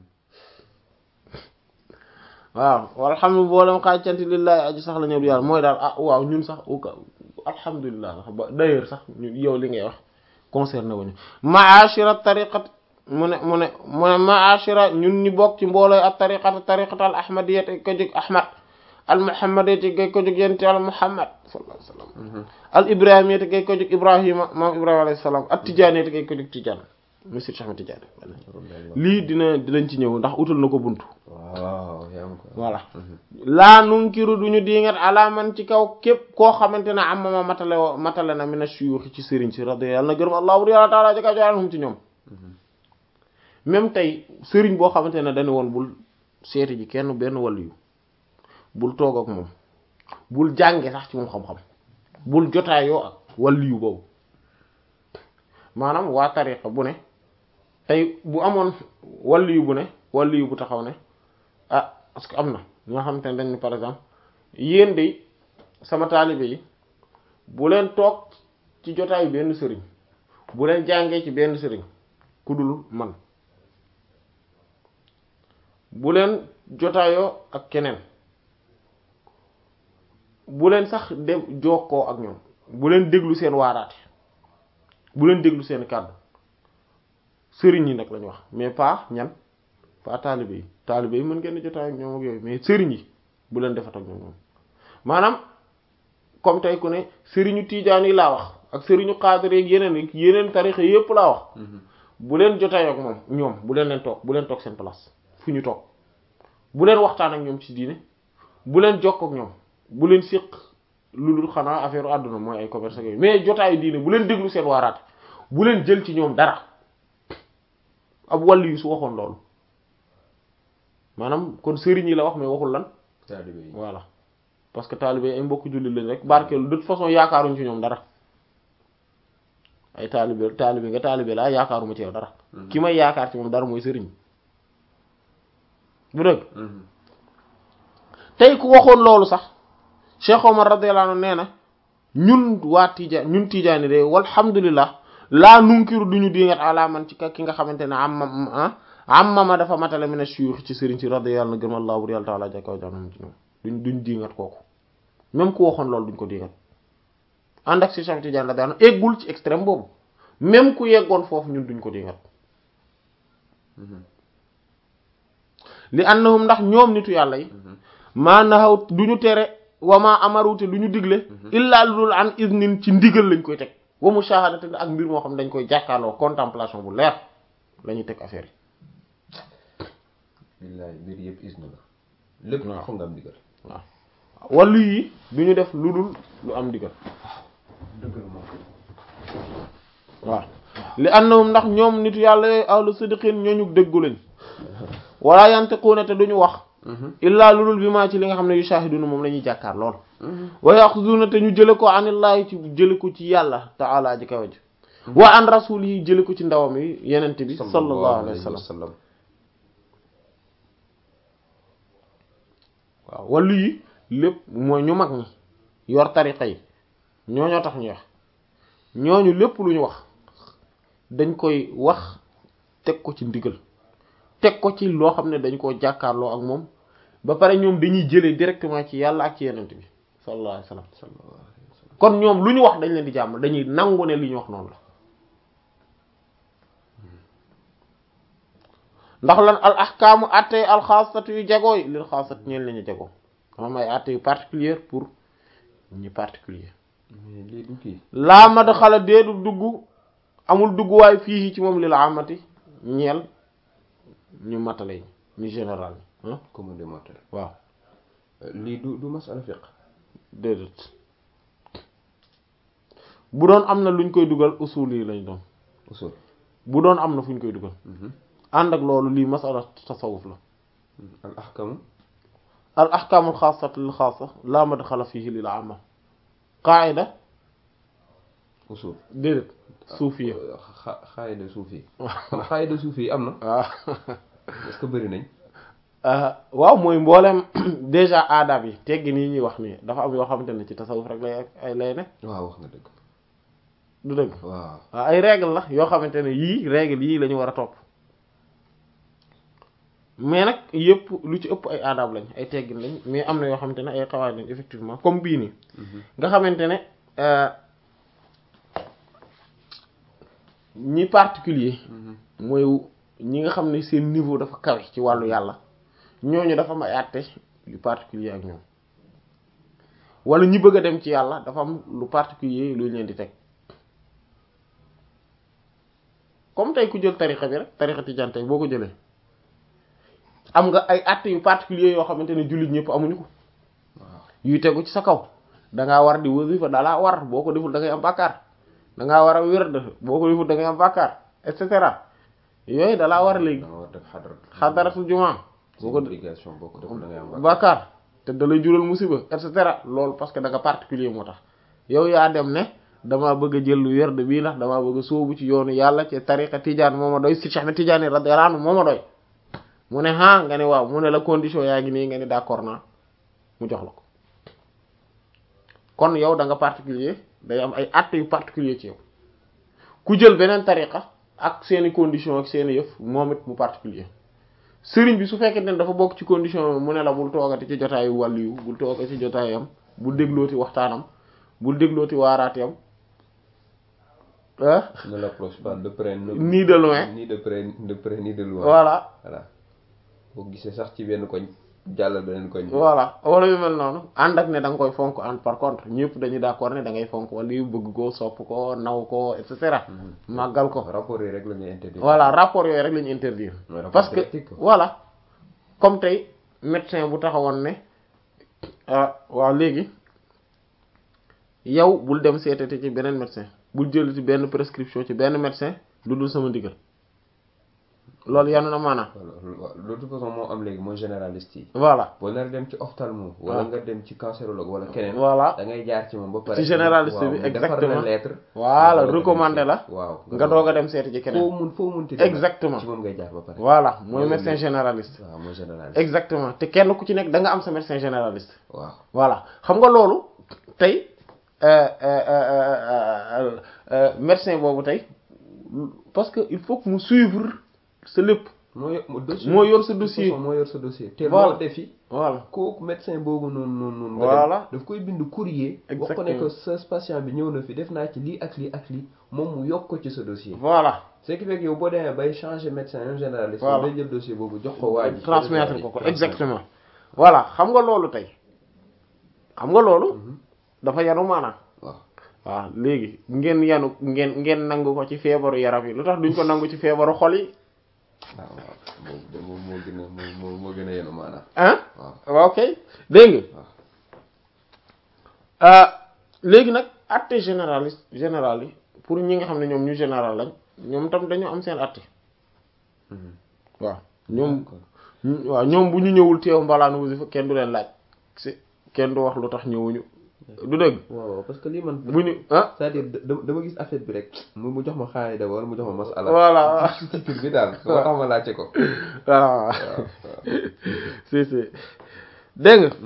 waaw walhamdu boolem xaacanti lillahi aji sax la ñëw yàlla mooy daal ah waaw ñun sax alhamdulillah ba d'ailleurs sax yow li ngay wax concerné wuñu maashira tariqat mu ne mu ne mu ne maashira ñun ñi bokk ci mboolooy ak tariqat tariqat al ahmadiyya ko jóg ahmad al muhammadiyya gay ko jóg yenti al muhammad sallallahu alayhi wasallam al ibrahimiyya gay ko jóg ibrahima moom ibrahima alayhi salaam at tijaaniyya gay ko jóg tijaan monsieur Cheikh Tidiane lii dina dinañ ci ñëw ndax utal na ko buntu waaw voilà laa nunkiru duñu diingat alaaman ci kaw képp koo xamante ne am ma matale matale na mina shuyukh ci sëriñ si radi yàlla na gërëm allahu yàlla taala jaka joanhum ci ñoom même tey sëriñ boo xamante ne dañu woon bul seeti ji kenn benn waliyu bul toog ak moom bul jànge sax ci moom xam-xam bul jotaayoo ak waliyu boobu maanaam waa tariqa bu ne tey bu amoon waliyu bu ne waliyu bu taxaw ne ah parce que am na ñoo xamante ne dañ ne par exemple yéen de sama taalibe yi bu leen toog ci jotaayu benn sëriñ bu leen jàngee ci benn sëriñ ku dul man bu leen jotaayoo ak keneen bu leen sax dem jokkoo ak ñoom bu leen déglu seen waaraate bu leen déglu seen kàddu sëriñ yi nag lañu wax mais pas ñan pas taalibe yi taalibe yi mën ngeen jotaay ak ñoom ak yooyu mais sëriñ yi bu leen defat ak ñoom moom maanaam comme tey ku ne sëriñu tiijaan yi laa wax ak sëriñu xaadir ak yeneen yeneen tarixa yépp laa wax bu leen jotaay ak moom ñoom bu leen leen toog bu leen toog seen place fu ñu toog bu leen waxtaan ak ñoom ci diine bu leen jokk ak ñoom bu leen séq lu dul xanaa affaire àdduna mooy ay commerce ak yooyu mais jotaayu diine bu leen déglu seen waaraate bu leen jël ci ñoom dara ab wàll yu su waxoon loolu maanaam kon sëriñ yi la wax mais waxul lan taalibe yi voilà parce que taalibe ay mbokk jullit lañ rek barkeelu de toute façon yaakaaruñ ci ñoom dara ay taalibe taalibe nga taalibe laa yaakaaruma ci yow dara ki may yaakaar ci moom dara mooy sëriñ bu dëgg tey ku waxoon loolu sax Cheikh Omar radiyallahu anhu nee na ñun waa Tijaan ñun Tijaani de walhamdulillah laa nunkiru duñu dingat ala man ci ki nga xamante ne am am mama dafa matale mina shuyukh ci sëriñ si radiyallahu anhu gërëm Allah bur yàlla taala jakaw janam ci ñoom duñ duñ dingat kooku même ku waxoon loolu duñ ko dingat ànd ak si Cheikh Tidiane radiyallahu anhu eggul ci extrême boobu même ku yeggoon foofu ñun duñ ko dingat li annahum ndax ñoom nitu yàlla yi maa naxaw duñu tere wama amarute lu ñu digle illaa lu dul an iznin ci ndigal lañ koy teg wa mushahadate ak mbir moo xam dañ koy jàkkaarloo contemplation bu leer la ñuy teg affaire yi billahi mbir yëpp izn la lépp xam nga am ndigal waaw wàllu yi duñu def lu dul lu am ndigal dëgg la moom waaw li annahum ndax ñoom nitu yàlla ahlu sidqin ñooñu dëggu lañ wala yantiquuna te duñu wax illaa lu dul bi maa ci li nga xam ne yu shahiduna moom la ñuy jàkkaar lool wa yaxuduna te ñu jële ko anillaahi ci jële ko ci yàlla ta'ala ji kaw ji wa an rasul yi jële ko ci ndawam yi yenente bi sallallahu alayhi wa sallam waaw wàllu yi lépp mooy ñu mag ñi yor tariqa yi ñooñoo tax ñu wax ñooñu lépp lu ñu wax dañ koy wax teg ko ci ndigal teg ko ci loo xam ne dañ koo jàkkaarloo ak moom ba pare ñoom dañuy jëlee directement ci yàlla ak ci yenent bi sallallahu alayhi wasallam kon ñoom lu ñu wax dañ leen di jàmm dañuy nangu ne li ñu wax noonu la ndax lan al ahkaamu atte al xaasatu yu jagooy lil xaasat ñeen lañu jagoo am ay atte yu particulier pour ñu particulier laa ma da xala deedu dugg amul dugg waaye fii ci moom lil amati ñeel ñu matale ñu général ah comme de matale waaw lii du du masala fiqh déedéet bu doon am na luñ koy dugal usul yi lañ doon usul bu doon am na fuñ koy dugal ànd ak loolu lii masala tasawuf la al ahkamu al ahkaamul xaasat lil xaasa laa madxala fihi lil amma qaida usul déedéet suufiya xaayida suufi xaayida suufi am na waaw est-ce que bëri nañ waaw mooy mboolem déjà aadab yi teggi nii ñuy wax nii dafa am yoo xamante ne ci tasawuf rek lay ay lay ne. waaw wax nga dëgg. du dëgg. waaw waaw ay règle la yoo xamante ne yii règle yii la ñu war a topp mais nag yëpp lu ci ëpp ay aadab lañ ay teggin lañ mais am na yoo xamante ne ay xawaay lañ effectivement comme bii nii. nga xamante ne ñi particulier mooy ñi nga xam ne seen niveau dafa kawe ci wàllu yàlla ñooñu dafa am ay àtte lu particulier ak ñoom wala ñi bëgg a dem ci yàlla dafa am lu particulier lu leen di teg comme tey ku jël tarixa bi rek tarixa tijaan tey boo ko jëlee am nga ay àtte yu particulier yoo xamante ne jullit ñëpp amuñu ko yuy tegu ci sa kaw dangaa war di wasifa dalaa war boo ko deful da ngay am bàkkaar dangaa war a wird boo ko deful da ngay am bàkkaar et cetera yooyu dalaa war a léegi xadaratul jumaa boo ko obligation boo ko deful da ngay am bàkkaar te da lay jural musiba et cetera loolu parce que da nga particulier moo tax yow yaa dem ne damaa bëgg a jël lu werd bii ndax damaa bëgg a sóobu ci yoonu yàlla ci tariqa tijaan moo ma doy si Cheikh na Tijaani radiyallahu anhu moo ma doy mu ne ah nga ne waaw mu ne la condition yaa ngi nii nga ne d'accord naa mu jox la ko kon yow da nga particulier day am ay actes yu particulier ci yow ku jël beneen tariqa ak seeni condition ak seeni yëf moom it mu particulier sëriñ bi su fekkee ne dafa bokk ci condition mu ne la bul toogati ci jotaayu wàlliyu bul toogati ci jotaayam bul déglooti waxtaanam bul déglooti waaraateem ah. ne l'approche pas de près ni de loin ni de près de près ni de loin. voilà voilà boo gisee sax ci benn koñ jàllal beneen koñ. voilà wala yu mel noonu ànd ak ne da nga koy fonk ànd par contre ñëpp dañuy d'accord ne da ngay fonk wala yu bëgg ko sopp ko naw ko et cetera. màggal ko rapport yi rek la ñuy interdire. voilà rapport yooyu rek la ñuy interdire. parce que voilà comme tey médecin bu taxawoon ne ah waaw léegi yow bul dem seetati ci beneen médecin bul jël ci benn prescription ci benn médecin lu dul sama ndigal. loolu yanu na maanaam. de toute façon moo am léegi mooy généraliste yi. voilà boo nar dem ci ophtalmo. wala nga dem ci cancérologue wala keneen. voilà da ngay jaar ci moom ba pare. ci généraliste bi exactement defar na lettre. voilà recommandé la. waaw nga doog a dem seeti ci keneen. foo mun foo munti. exactement ci moom ngay jaar ba pare. voilà mooy médecin généraliste. waaw mooy généraliste. exactement te kenn ku ci nekk da nga am sa médecin généraliste. waaw voilà xam nga loolu tey médecin boobu tey parce que il faut que mu suivre. sa lépp moo moo yor sa dossier moo yor sa dossier te loo defi voilà kooku médecin boobu noonu noonu noonu voilà daf koy bind courrier wax ko ne que sa patient bi ñëw na fi def naa ci lii ak lii ak lii moom mu yokk ko ci sa dossier voilà ce qui fait que yow boo demee bay changer médecin même généraliste voilà day jël dossier boobu jox ko waa ji transmettre ko ko exactement voilà xam nga loolu tey xam nga loolu dafa yanu maanaam waaw waaw léegi ngeen yanu ngeen ngeen nangu ko ci feebaru yaram yi lu tax duñ ko nangu ci feebaru xol yi waaw waaw moom moo gën a moo moo gën a yenu maanaam. ah waaw ok dégg nga léegi nag atte généraliste général yi pour ñi nga xam ne ñoom ñu général lañ ñoom tam dañoo am seen atte waaw ñoom waaw ñoom bu ñu ñëwul teew mbalaan wasifa kenn du leen laaj si kenn du wax lu tax ñëwuñu du dëgg. waaw parce que lii man. bu ñu ah c'est-à-dire dama gis affaire bi rek mu mu jox ma xaalis d'abord wala mu jox ma masala. voilà ci titre bi daal. waaw tax ma laajte ko. waaw si si dégg nga.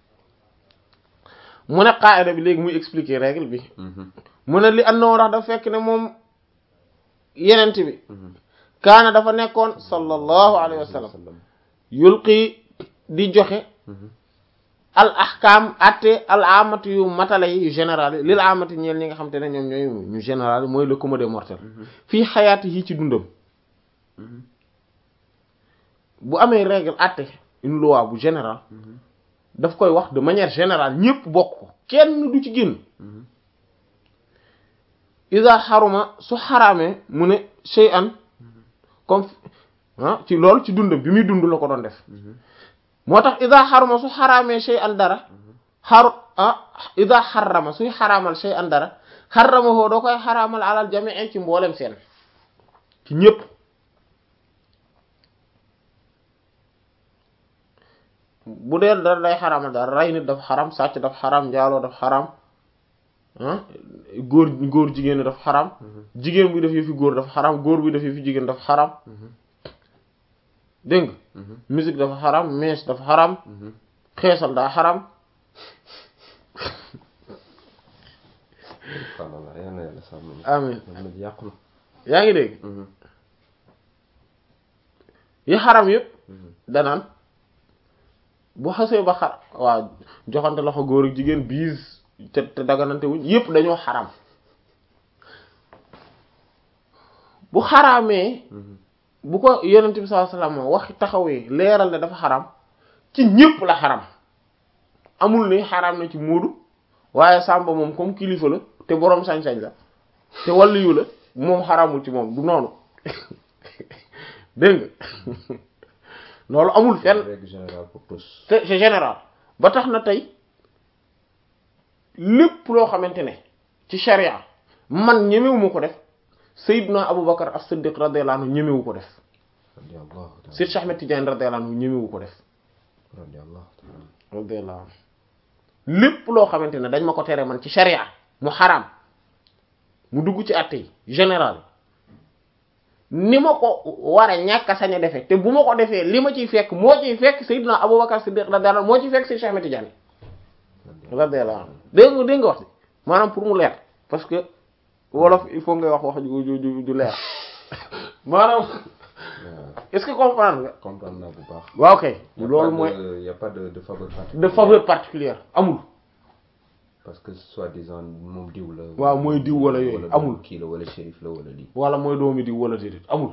mu ne qaida bi léegi muy expliquer règle bi. mu ne li àndoon ndax dafa fekk ne moom yenent bi. kaana dafa nekkoon sallallahu alayhi wa sallam. yulqi di joxe. al ahkam atte al amati yu matale yi yu général yi lil amati ñeel ñi nga xam te ne ñoom ñooy ñu général mooy le commun des mortels fii xayaati yi ci dundam bu amee règle atte une loi bu général daf koy wax de manière générale ñépp bokk ko kenn du ci génn isa xaruma su xaraamee mu ne shay'an comme ah ci loolu ci dundam bi muy dund la ko doon def moo tax ida xarama su xaraamee shay'an dara xaru ah ida xarama suy xaraamal shay'an dara xarama hoo doo koy xaraamal alal jamii ci mboolem seen ci ñépp bu dee dara day xaraamal dara rey nit dafa xaram sàcc dafa xaram njaaloo dafa xaram ah góor góor jigéen dafa xaram jigéen buy def yëfi góor dafa xaram góor buy def yëfi jigéen dafa xaram dégg nga musique dafa xaram mees dafa xaram xeesal daa xaram amin yaa ngi dégg yi xaram yëpp danaan bu xasee ba xar waaw joxante loxo góor ak jigéen biis te te daganante wuñ yëpp dañoo xaram bu xaraamee bu ko yonent bi sallallahu alayhi wasallam wax taxawee leeral ne dafa xaram ci ñëpp la xaram amul ni xaram na ci muudu waaye Samba moom comme kilifa la te boroom sañ-sañ la te waliyu la moom xaramul ci moom du noonu dégg nga loolu amul fenn règle générale pour tous c'est c'est général ba tax na tey lépp loo xamante ne ci sharia man ñemewu ma ko def Seydina Aboubacar as-Siddiq radiyallahu anhu ñemewu ko def Seyd Cheikh Ahmed Tidiane radiyallahu anhu ñemewu ko def radiyallahu anhu lépp loo xamante ne dañ ma ko tere man ci sharia mu xaraam mu dugg ci àtte yi général ni ma ko war a ñàkk a sañ a defee te bu ma ko defee li ma ciy fekk moo ciy fekk Seydina Aboubacar Siddiq radiyallahu anhu moo ciy fekk Seyd Cheikh Ahmed Tidiane radiyallahu anhu dégg nga dégg nga wax ci maanaam pour mu leer parce que wolof il faut ngay wax wax ju ju ju leer maanaam est-ce que comprendre nga. comprendre naa bu baax. waaw kay. loolu mooy y a pas de de faveur particulière. de faveur particulière amul. parce que soi-disant moom diw la. waaw mooy diw wala yooyu amul kii la wala shérif la wala lii. wala mooy doomi diw wala déedéet amul.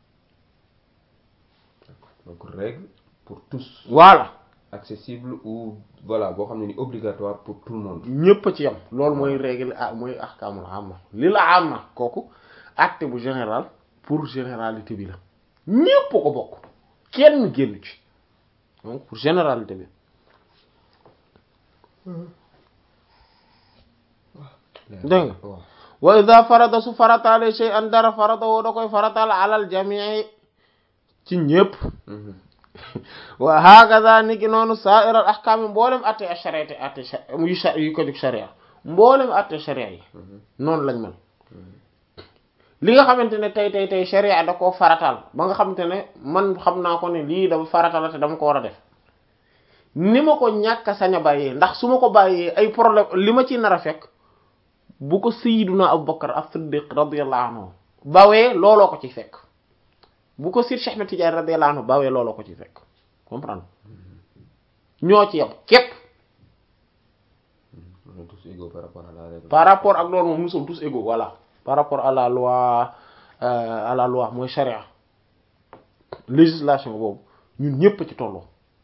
donc règle pour tous. voilà. accessible ou voilà boo xam ne ni obligatoire pour tout le monde. ñépp a ci yam loolu mooy règle ah mooy ahkaamul amma li la amma kooku acte bu général pour généralité bi la ñépp ko bokk kenn génn ci donc pour généralité bi. dégg nga wa idha farada su farataale shay'an dara farada woo da koy farataal alal jamii ci ñépp. wa hakaza niki noonu sa'iral ahkam mboolem atte ash-shari'ati atte yu yu ko jóg sharia mboolem atte sharia yi noonu lañ mel li nga xamante ne tey tey tey sharia da koo farataal ba nga xamante ne man xam naa ko ne lii dafa farataal la te dama ko war a def ni ma ko ñàkk a sañ a bàyyee ndax su ma ko bàyyee ay problème li ma ci nar a fekk bu ko sayyiduna Abubakar as-Siddiq radiyallahu anhu bawee looloo ko ci fekk bu ko Seydi Cheikh Ahmed Tidiane radiyallahu anhu bawee looloo ko ci fekk comprendre ñoo ci yam képp par rapport ak loolu moom nous sommes tous égaux voilà par rapport à la loi euh, à la loi mooy charia législation boobu ñun ñépp ci tolloo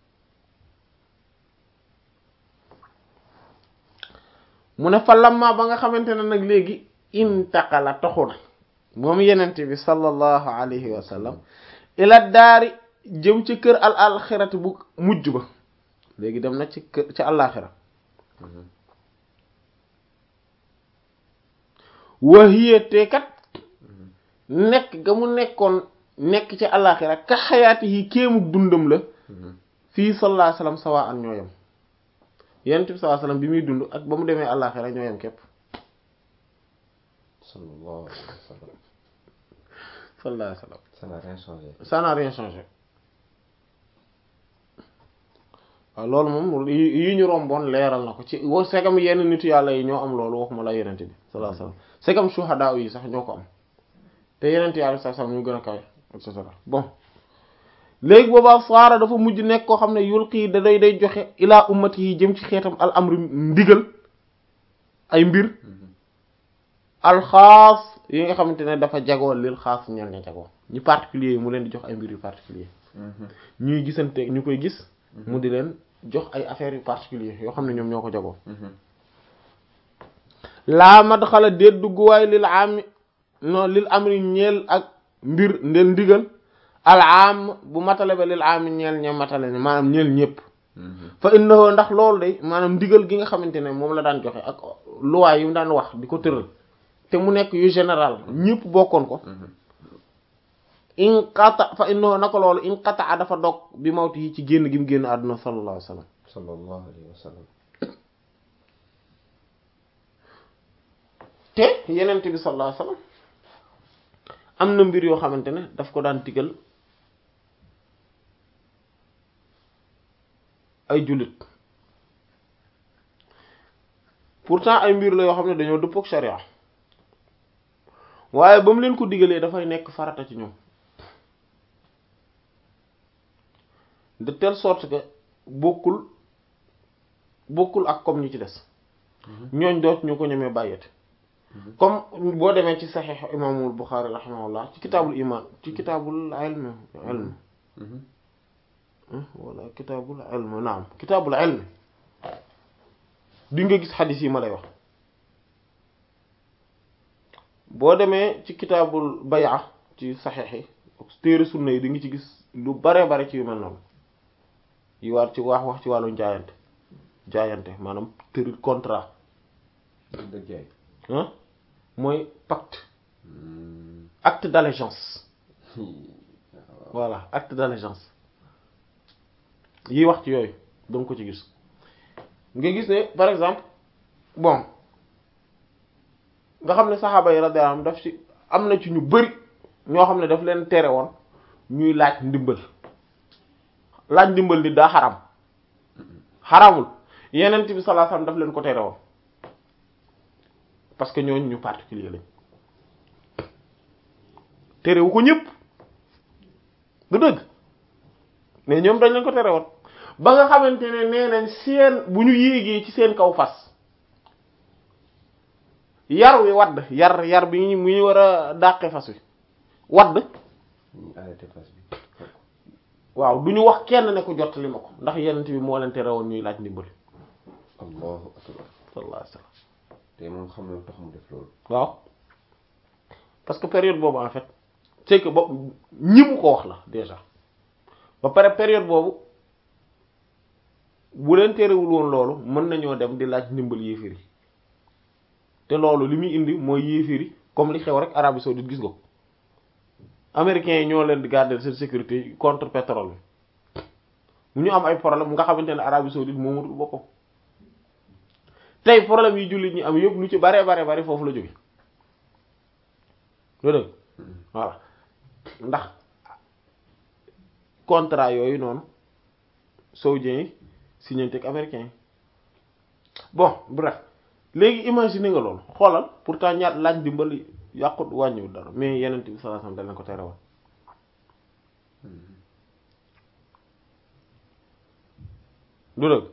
mu ne fa lamma ba nga xamante ne nag léegi intaqala toxu na moom yenente bi sallallahu alayhi wa sallam ila daari jëm ci kër al alxirati bu mujj ba léegi dem na ci kër ci àllaaxira wahiyate kat nekk ga mu nekkoon nekk ci àllaaxira ka xayaati yi kéemug dundam la fii sallallahu alayhi wa sallam sawa an ñooyam yenente bi sallallahu alayhi wa sallam bi muy dund ak ba mu demee àllaaxira ñooyam képp sallallahu alayhi wa sallam sallallahu alayhi wa sallam ça n'a rien changé. ça n'a rien changé waaw loolu moom yi ñu romboon leeral na ko ci wa segam yenn nitu yàlla yi ñoo am loolu waxuma la yenente bi sallallahu alayhi wa sallam segam shuhada yi sax ñoo ko am te yenente yàlla sallallahu alayhi wa sallam ñu gën a kawe et cetera bon léegi boobaa saara dafa mujj nekk koo xam ne yulqi da day day joxe ilaa ummati yi jëm ci xeetam al amri ndigal ay mbir alxaas yi nga xamante ne dafa jagoo lil xaas ñel ña jagoo ñu particulier yi mu leen di jox ay mbir yu particulier ñuy gisante ñu koy gis mu di leen jox ay affaires yu particulier yoo xam ne ñoom ñoo ko jagoo laa madxala déet dugguwaay lil am non lil amri ñeel ak mbir ndel ndigal al am bu matale ba lil am ñeel ña matale ne maanaam ñeel ñépp fa innahu ndax loolu day maanaam ndigal gi nga xamante ne moom la daan joxe ak loi yi mu daan wax di ko tëral te mu nekk yu général ñëpp bokkoon ko inqata fa innahu naka loolu inqata dafa dog bi mawti yi ci génn gi mu génn àdduna sallallahu alayhi wa sallam sallallahu alayhi wa sallam te yenente bi sallallahu alayhi wa sallam am na mbir yoo xamante ne daf ko daan digal ay jullit pourtant ay mbir la yoo xam ne dañoo dëppook sharia waaye ba mu leen ko digalee dafay nekk farata ci ñoom de telle sorte que bokkul bokkul ak comme ñi ci des ñooñ doot ñu ko ñemee bàyyete comme boo demee ci saxiix imaamul Buxaari rahimahullah ci kitaabul iman ci kitaabul ilm ilm wala kitaabul ilm naam kitaabul ilm di nga gis xadiis yi ma lay wax boo demee ci kitaabul bay'a ci saxiix yi téere sunna yi di nga ci gis lu bare bare ci yu mel noonu yi war ci wax wax ci wàllu jaayante jaayante maanaam tëri contrat ah mooy pacte acte d'allégeance voilà acte d'allégeance yi wax ci yooyu danga ko ci gis nga gis ne par exemple bon nga xam ne saxaaba yi radiyallahu anhum daf ci am na ci ñu bari ñoo xam ne daf leen tere woon ñuy laaj ndimbal laaj ndimbal ni daa xaram xaramul yenent bi sallallahu alayhi wasallam daf leen ko tere woon parce que ñooñu ñu particulier lañ terewu ko ñëpp du dëgg mais ñoom dañ leen ko tere woon ba nga xamante ne nee nañ seen bu ñu yéegee ci seen kaw fas yar wi wadd yar yar bi ñu mu ñu war a dàqe fas wi wadd waaw du ñu wax kenn ne ko jot li ma ko ndax yenent bi moo leen tere woon ñuy laaj ndimbal allahu akbar sallallahu alayhi wasallam te moom xam ne tax mu def loolu waaw parce que période boobu en fait c'est que boobu ñi mu ko wax la déjà ba pare période boobu bu leen terewul woon loolu mën nañoo dem di laaj ndimbal yéefir yi te loolu li muy indi mooy yéefir yi comme li xew rek Arabie saoudite gis nga ko américains yi ñoo leen di garder seen sécurité contre pétrole bi mu ñu am ay problème nga xamante ne Arabie saoudite moomatul boppam tey problème yi jullit ñi am yëpp lu ci bare bare bare foofu la jóge loolu dëgg voilà ndax contrat yooyu noonu saoudiens yi signé ak américains yi bon bref léegi imaginer nga loolu xoolal pourtant ñaar laaj dimbal yàqut wàññiwul dara mais yeneen bi sallallahu alayhi wasallam dañ leen ko tere woon du dëgg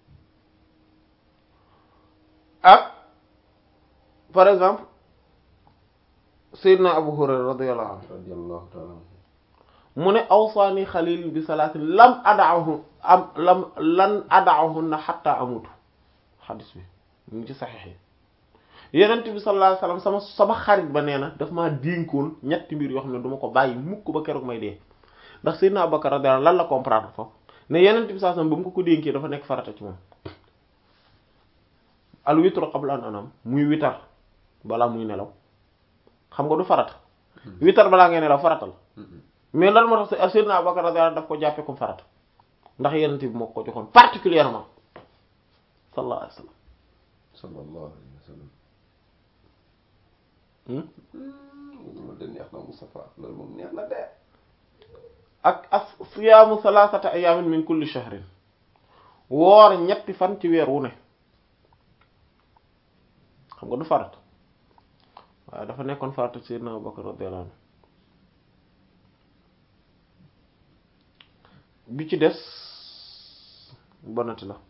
ak par exemple Seydina Abu Hurayra radiyallahu anhu radiyallahu ta'ala mu ne awsaani xalil bi salaatin lam ada'ahu am lam lan ada'ahunna hatta amutu xadis bi mu ngi ci saxiix yi Yonent bi sallallahu alayhi wasallam sama sama xarit ba nee na daf maa dénkoon ñetti mbir yoo xam ne duma ko bàyyi mukk ba keroog may dee ndax Seydina Abubakar radiyallahu lan la comprendre foofu ne Yonent bi sallallahu alayhi wasallam ba mu ko ko dénkee dafa nekk farata ci moom al witru qabla an anam muy witar balaa muy nelaw xam nga du farata witar balaa ngay nelaw farata la mais lan moo tax Seydina Abubakar radiyallahu daf ko jàppee comme farata ndax Yonent bi moo ko joxoon particulièrement sallallahu alayhi wasallam sallallahu alayhi wasallam loolu de neex na Mustafa loolu moom neex na de ak as siyaamu thalathata ayaamin min kulli shahrin woor ñetti fan ci weer wu ne xam nga du farat waaye dafa nekkoon farata ci Seydina Abubakar radiyallahu anhu bi ci des bonati la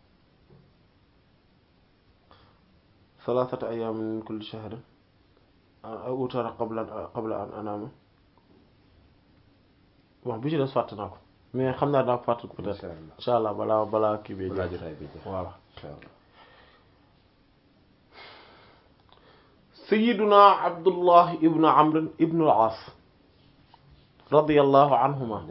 thalathata ayaamin min kulli shahrin utara qabla qabla an anaama bon bi ci des fàtte naa ko mais xam naa daa ko fàtte peut-être insha allah balaa balaa kii bi balaa jotaay bi voilà insha allah sayyiduna Abdullah ibn Amr ibn al-As radiyallahu anhuma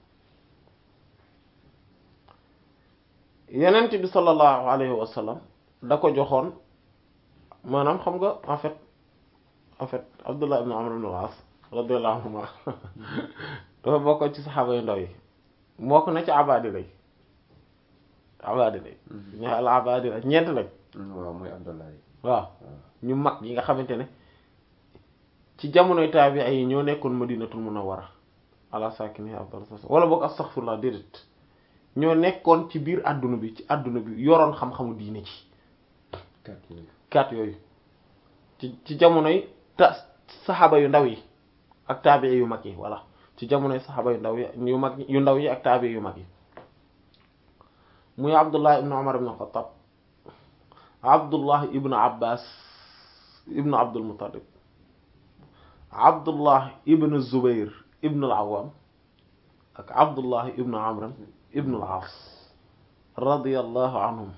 Yonent bi sallallahu alayhi wa sallam da ko joxoon maanaam xam nga en fait en fait Abdullah ibn Amr ibn al-As radiyallahu anhuma dafa bokk ci saxaaba yu ndaw yi bokk na ci abadi lay abadi lay ñu al abadi la ñeent lañ waaw mooy Abdullah yi waaw ñu mag yi nga xamante ne ci jamonoy taabi ay ñoo nekkoon Madinatul Munawwara ala sakini afdal wala boog astaghfirullah déedéet ñoo nekkoon ci biir adduna bi ci adduna bi yoroon xam-xamu diine ci quatre yooyu quatre yooyu ci ci jamonoy ta saxaaba yu ndaw yi ak taabii yu mag yi voilà ci jamonoy saxaaba yu ndaw yi yu mag yu ndaw yi ak taabii yu mag yi muy Abdullah ibn Umar ibn Khattab Abdullah ibn Abbas ibn Abdul Muttalib Abdullah ibn Zubayr ibn al-Awwam ak Abdullah ibn Amr ibn al-As radiyallahu anhum.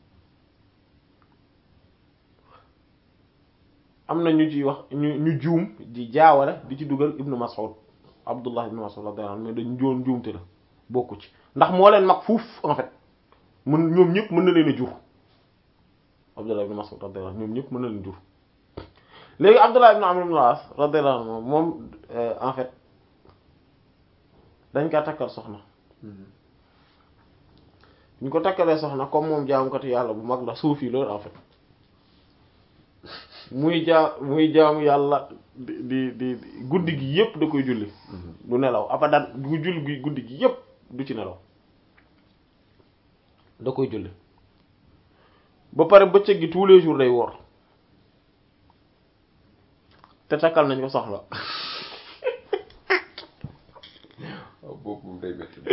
am na ñu ci wax ñu ñu juum di jaawale di ci dugal ibn Mas'ud Abdullah ibn Mas'ud radiyallahu anhu mais dañu joon juumte la bokku ci ndax moo leen mag fuuf en fait mën ñoom ñëpp mën na leen a jur Abdullah ibn Mas'ud radiyallahu anhu ñoom ñëpp mën na leen jur. léegi Abdullah ibn Amr ibn al-As radiyallahu anhu moom en fait dañ kaa takkal soxna ñu ko takkalee soxna comme moom jaamukati yàlla bu mag la suufi loolu en fait muy jaa muy jaamu yàlla di di di guddi gi yépp da koy julli du nelaw abadan du julli gi guddi gi yépp du ci nelaw da koy julli ba pare bëccëg gi tous les jours day woor te takkal nañ ko soxla boobu moom day métti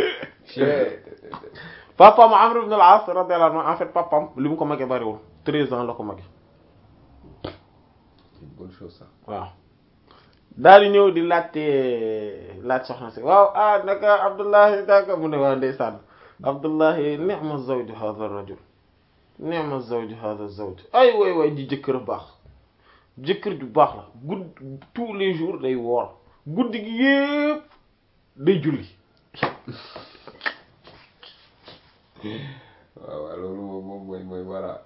papam Amr ibn al-As radiyallahu anhu en fait papam li mu ko magee bariwul treize ans la ko magee c'est une bonne chose ça waaw daal di ñëw di laajte laaj soxna si waaw ah naka Abdullahi daka mu ne waaw ndeysaan Abdullahi ni'ma zawju hadha ar-rajul ni'ma zawju hadha az-zawj ay way way ji jëkkër a baax jëkkër ju baax la gudd tous les jours day woor guddi gi yépp day julli waaw waaw loolu moom moom mooy mooy voilà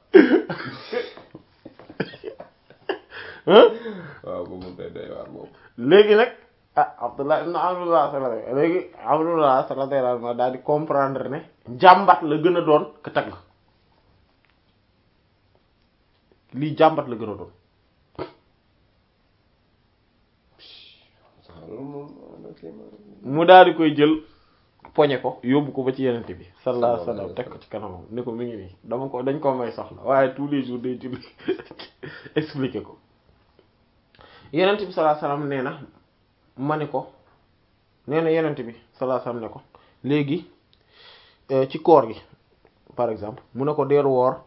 waaw moom moom day day waar moom léegi nag ah Abdullah ibn Amr léegi Abdullah sallallahu daal di comprendre ne jàmbat la gën a doon ka tagg lii jàmbat la gën a doon mu daal di koy jël poñe ko yóbbu ko ba ci yenente bi sallallahu alayhi wasallam teg ko ci kanamam ne ko mi ngi nii dama ko dañ ko may soxla waaye tous les jours day julli expliquer ko yenente bi sallallahu alayhi wasallam nee na ma ne ko nee na yenente bi sallallahu alayhi wasallam ne ko léegi ci koor gi par exemple mu ne ko deel woor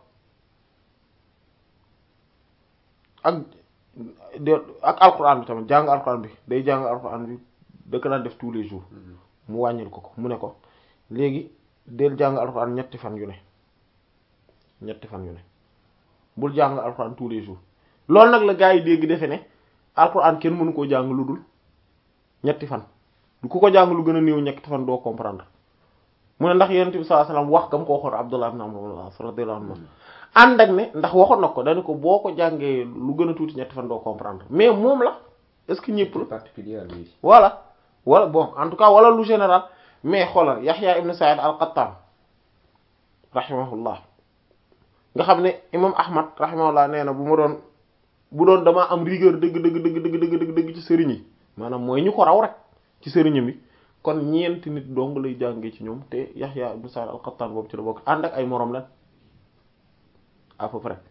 ak de ak alquran bi tamit jàng alquran bi day jàng alquran bi da ko daan def tous les jours mu wàññil ko ko mu ne ko léegi del jàng alquran ñetti fan yu ne ñetti fan yu ne bul jàng alquran tous les jours loolu nag la gaa yi dégg defe ne alquran kenn mënu koo jàng lu dul ñetti fan du ku ko jàng lu gën a néew ñetti fan doo comprendre mu ne ndax yonent bi sallallahu alayhi wasallam wax gam ko waxoon Abdullah ibn Amr radiyallahu anhu ànd ak ne ndax waxoon na ko dañu ko boo ko jàngee lu gën a tuuti ñetti fan doo comprendre mais moom la est-ce que ñëpp la particulier oui voilà wala bon en tout cas wala lu général mais xoolal Yahya ibn Sa'id al-Qattan rahimahullah nga xam ne imam Ahmad rahimahullah nee na bu ma doon bu doon damaa am rigueur dëgg dëgg dëgg dëgg dëgg dëgg dëgg ci sëriñ yi maanaam mooy ñu ko raw rek ci sëriñam bi kon ñeenti nit dong lay jàngee ci ñoom te Yahya ibn Sa'id al-Qattan boobu ci la bokk ànd ak ay moroom lan à peu près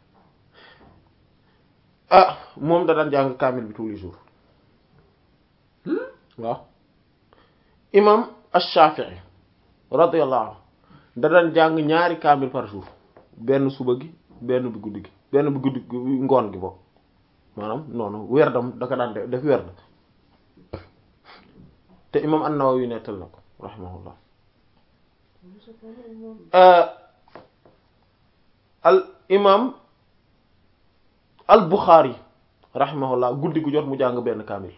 ah moom da daan jàng kaamil bi tous les jours waaw imam ash-Shafi'i radiyallahu anhu da daan jàng ñaari kaamil par jour benn suba gi benn bi guddi gi benn bi guddi gi ngoon gi bokk maanaam noonu werdam da ko daan def def werd te imam an-Nawawi nettal na ko rahimahullah al imam al Bukhari rahimahullah guddi gu jot mu jàng benn kaamil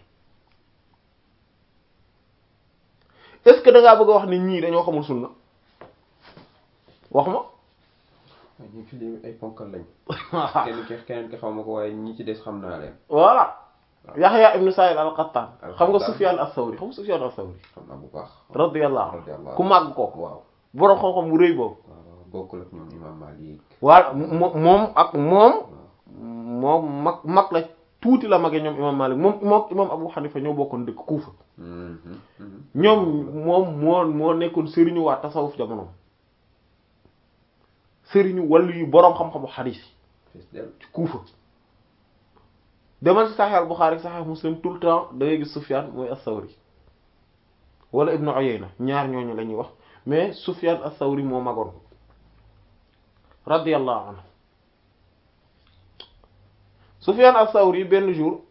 est-ce que da ngaa bëgg a wax ni ñii dañoo xamul sunna wax ma. ñu fi lim ay ponkal lañ. kenn ki keneen ki xaw ma ko waaye ñi ci des xam naa leen. voilà Yahya ibn Sa'id al-Qattan xam nga Sufyan as-Sawri xam nga Sufyan as-Sawri. xam naa bu baax. radiyallahu ku màgg kooku. waaw borom xam-xam bu rëy boobu. waaw bokkul ak ñoom Imam Malik. voilà moom ak moom. moom mag mag la tuuti la magee ñoom Imam Malik moom moom Imam Abu Hanifa ñoo bokkoon dëkk Kufa. ñoom moom moo moo nekkoon sëriñu waa tasawuf jamono. sëriñu wàllu yu boroom xam-xamu xadiis yi ci Kuufa. demal ci Sahih al-Bukhari Sahih Muslim tout le temps da ngay gis Sufyan mooy as-Sawri wala Ibn Uyayna ñaar ñooñu la ñuy wax mais Sufyan as-Sawri moo magoon radiyallahu anhu. Sufyan as-Sawri benn jour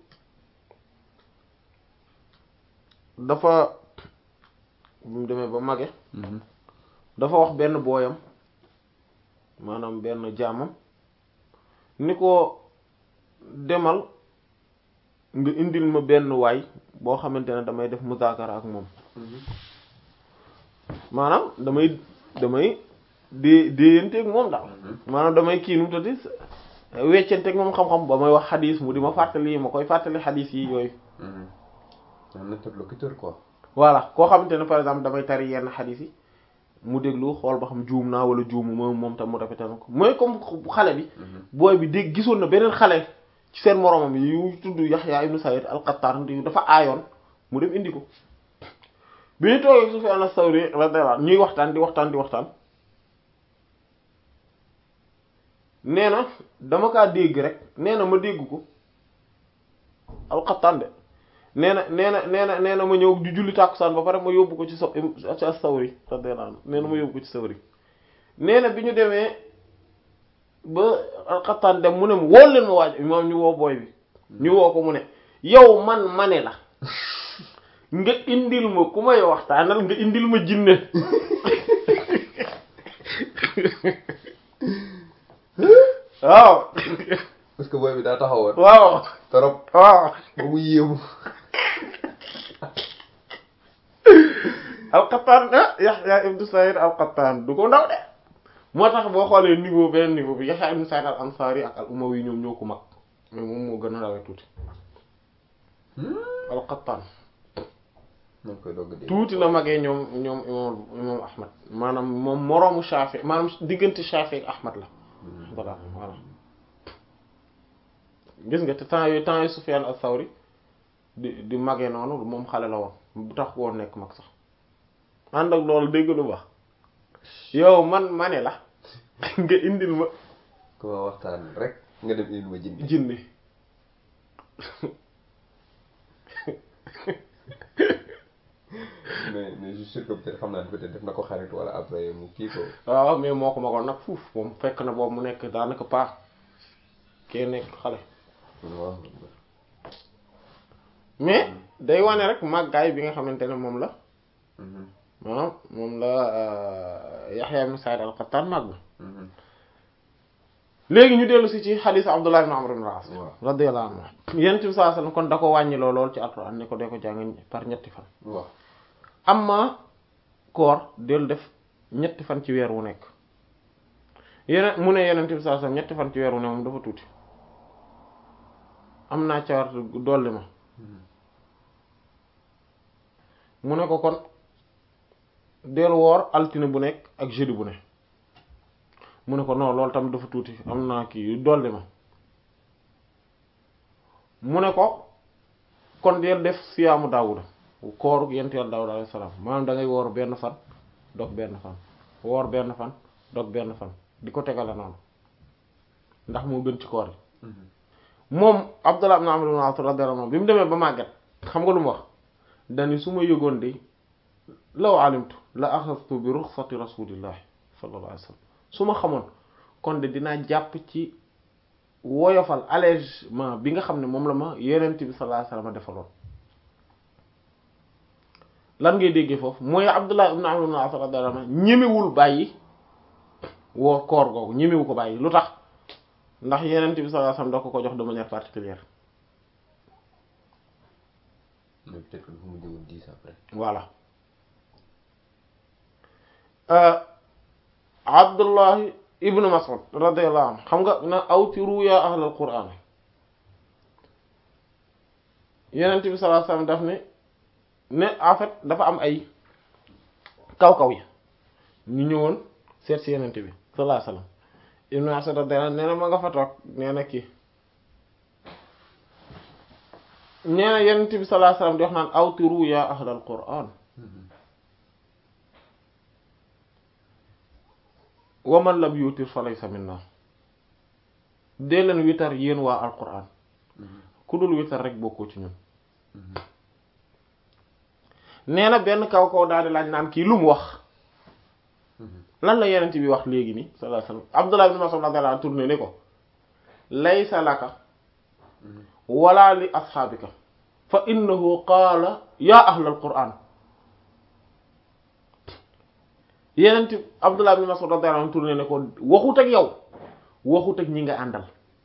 dafa bu mu demee ba mage dafa wax benn booyam maanaam benn jaamam ni ko demal nga indil ma benn waay boo xamante ne damay def muzaakara ak moom maanaam damay damay dé déyanteeg moom daal maanaam damay kii nu mu tëddi weccanteeg moom xam-xam ba may wax xadiis mu di ma fàttali ma koy fàttali xadiis yi yooyu un interlocuteur quoi. voilà koo xamante ne par exemple damay tari yenn xadiis yi mu déglu xool ba xam juum naa wala juumu moom moom tam mu répété na ko mooy comme xale bi booy bi dégg gisoon na beneen xale ci seen moromam yu tudd Yahya ibn Sa'id al-Qattan dafa aayoon mu dem indi ko bi ñu toogee Sufyan as-Sawri radiyallahu anhu ñuy waxtaan di waxtaan di waxtaan nee na dama kaa dégg rek nee na ma dégg ko al-Qattan de nee na nee na nee na nee na ma ñëw di julli tàkkusaan ba pare ma yóbbu ko ci sa ci as-Sawri radiyallahu anhu nee na ma yóbbu ko ci Sawri nee na bi ñu demee ba al-Qattan dem mu ne mu woo leen ma waaj moom ñu woo booy bi ñu woo ko mu ne yow man ma ne la nga indil ma ku may waxtaanal nga indil ma jinne waaw parce que booy bi daa taxawoon. waaw trop. waaw ba mu yéemu. al-Qattan ah Yahya ibn Sa'id al-Qattan du ko ndaw de moo tax boo xoolee niveau benn niveau bi Yahya ibn Sa'id al-Ansari ak al-Umawi ñoom ñoo ko mag mais moom moo gën a rawee tuuti al-Qattan nañ koy dogg dégg tuuti la magee ñoom ñoom imam imam Ahmad maanaam moom moroomu Shafi maanaam diggante Shafi ak Ahmad la voilà voilà gis nga te temps yooyu temps yooyu Sufyan as-Sawri di di magee noonu moom xale la woon bu tax woon nekk mag sax ànd ak loolu dégg lu baax yow man ma ne la nga indil ma ko waxtaan rek nga dem indil ma jinne jinne mais mais je suis sûr que peut-être xam naa peut-être def na ko xarit wala après mu kii ko. waaw mais moo ko magoon nag fuuf moom fekk na boobu mu nekk daanaka paax kee nekk xale waaw. mais day wane rek màggaay bi nga xamante ne moom la maanaam moom la Yahya ibn Sa'id al-Qattan màgg léegi ñu dellu si ci xadiis Abdullah ibn Amr ibn al-As radiyallahu anhu Yonent bi sallallahu alayhi wasallam kon da ko wàññiloo lool ci Alxuraan ne ko dee ko jàng par ñetti fan waaw amma koor del def ñetti fan ci weer wu nekk yeneen mu ne Yonent bi sallallahu alayhi wasallam ñetti fan ci weer wu ne moom dafa tuuti am naa cawar dolli ma mu ne ko kon del woor altine bu nekk ak jeudi bu ne mu ne ko non loolu tamit dafa tuuti am naa kii dolli ma mu ne ko kon del def siyaamu Daawuda kooru yent Yàlla Daawuda alayhi salaam maanaam da ngay woor benn fan dog benn fan woor benn fan dog benn fan di ko tegale noonu ndax moo gën ci koor yi moom Abdullah ibn Amr ibn al-As radiyallahu anhu bi mu demee ba màgget xam nga lu mu wax dani su ma yëgoon de law alimtu la axastu bi ruxsati rasulillahi sallallahu alayhi wasallam su ma xamoon kon de dinaa jàpp ci woyofal allègement bi nga xam ne moom la ma Yonent bi sallallahu alayhi wasallam defaloon lan ngay déggee foofu mooy Abdullah ibn Amr ibn al-As radiyallahu anhu ñemewul bàyyi woor koor googu ñemewu ko bàyyi lu tax ndax Yonent bi sallallahu alayhi wasallam da ko ko jox de manière particulière mais peut-être que dafa mujj woon dix après. voilà Abdullah ibn Mas'ud radiyallahu anhu xam nga na awtiru ya ahlal Qur'an Yonent bi sallallahu alayhi wasallam daf ne ne en fait dafa am ay kaw-kaw yi ñu ñëwoon seet si Yonent bi sallallahu alayhi wasallam Ibn Mas'ud radiyallahu anhu nee na ma nga fa toog nee na kii nee na Yonent bi sallallahu alayhi wasallam di wax naan awtiru ya ahlal Qur'an wa man lam yutir fa laysa minna dee leen witar yéen waa alquran ku dul witar rek bokkoo ci ñun nee na benn kaw kaw daal di laaj naan kii lu mu wax lan la yenent bi wax léegi nii sallallahu alayhi wasallam Abdullah ibn Mas'ud radiyallahu anhu tourné ne ko laysa laka wala li asxaabika fa innahu qaala yaa ahlal qur'an yenent Abdullah ibn Mas'ud radiyallahu anhu tourné ne ko waxut ak yow waxut ak ñi nga àndal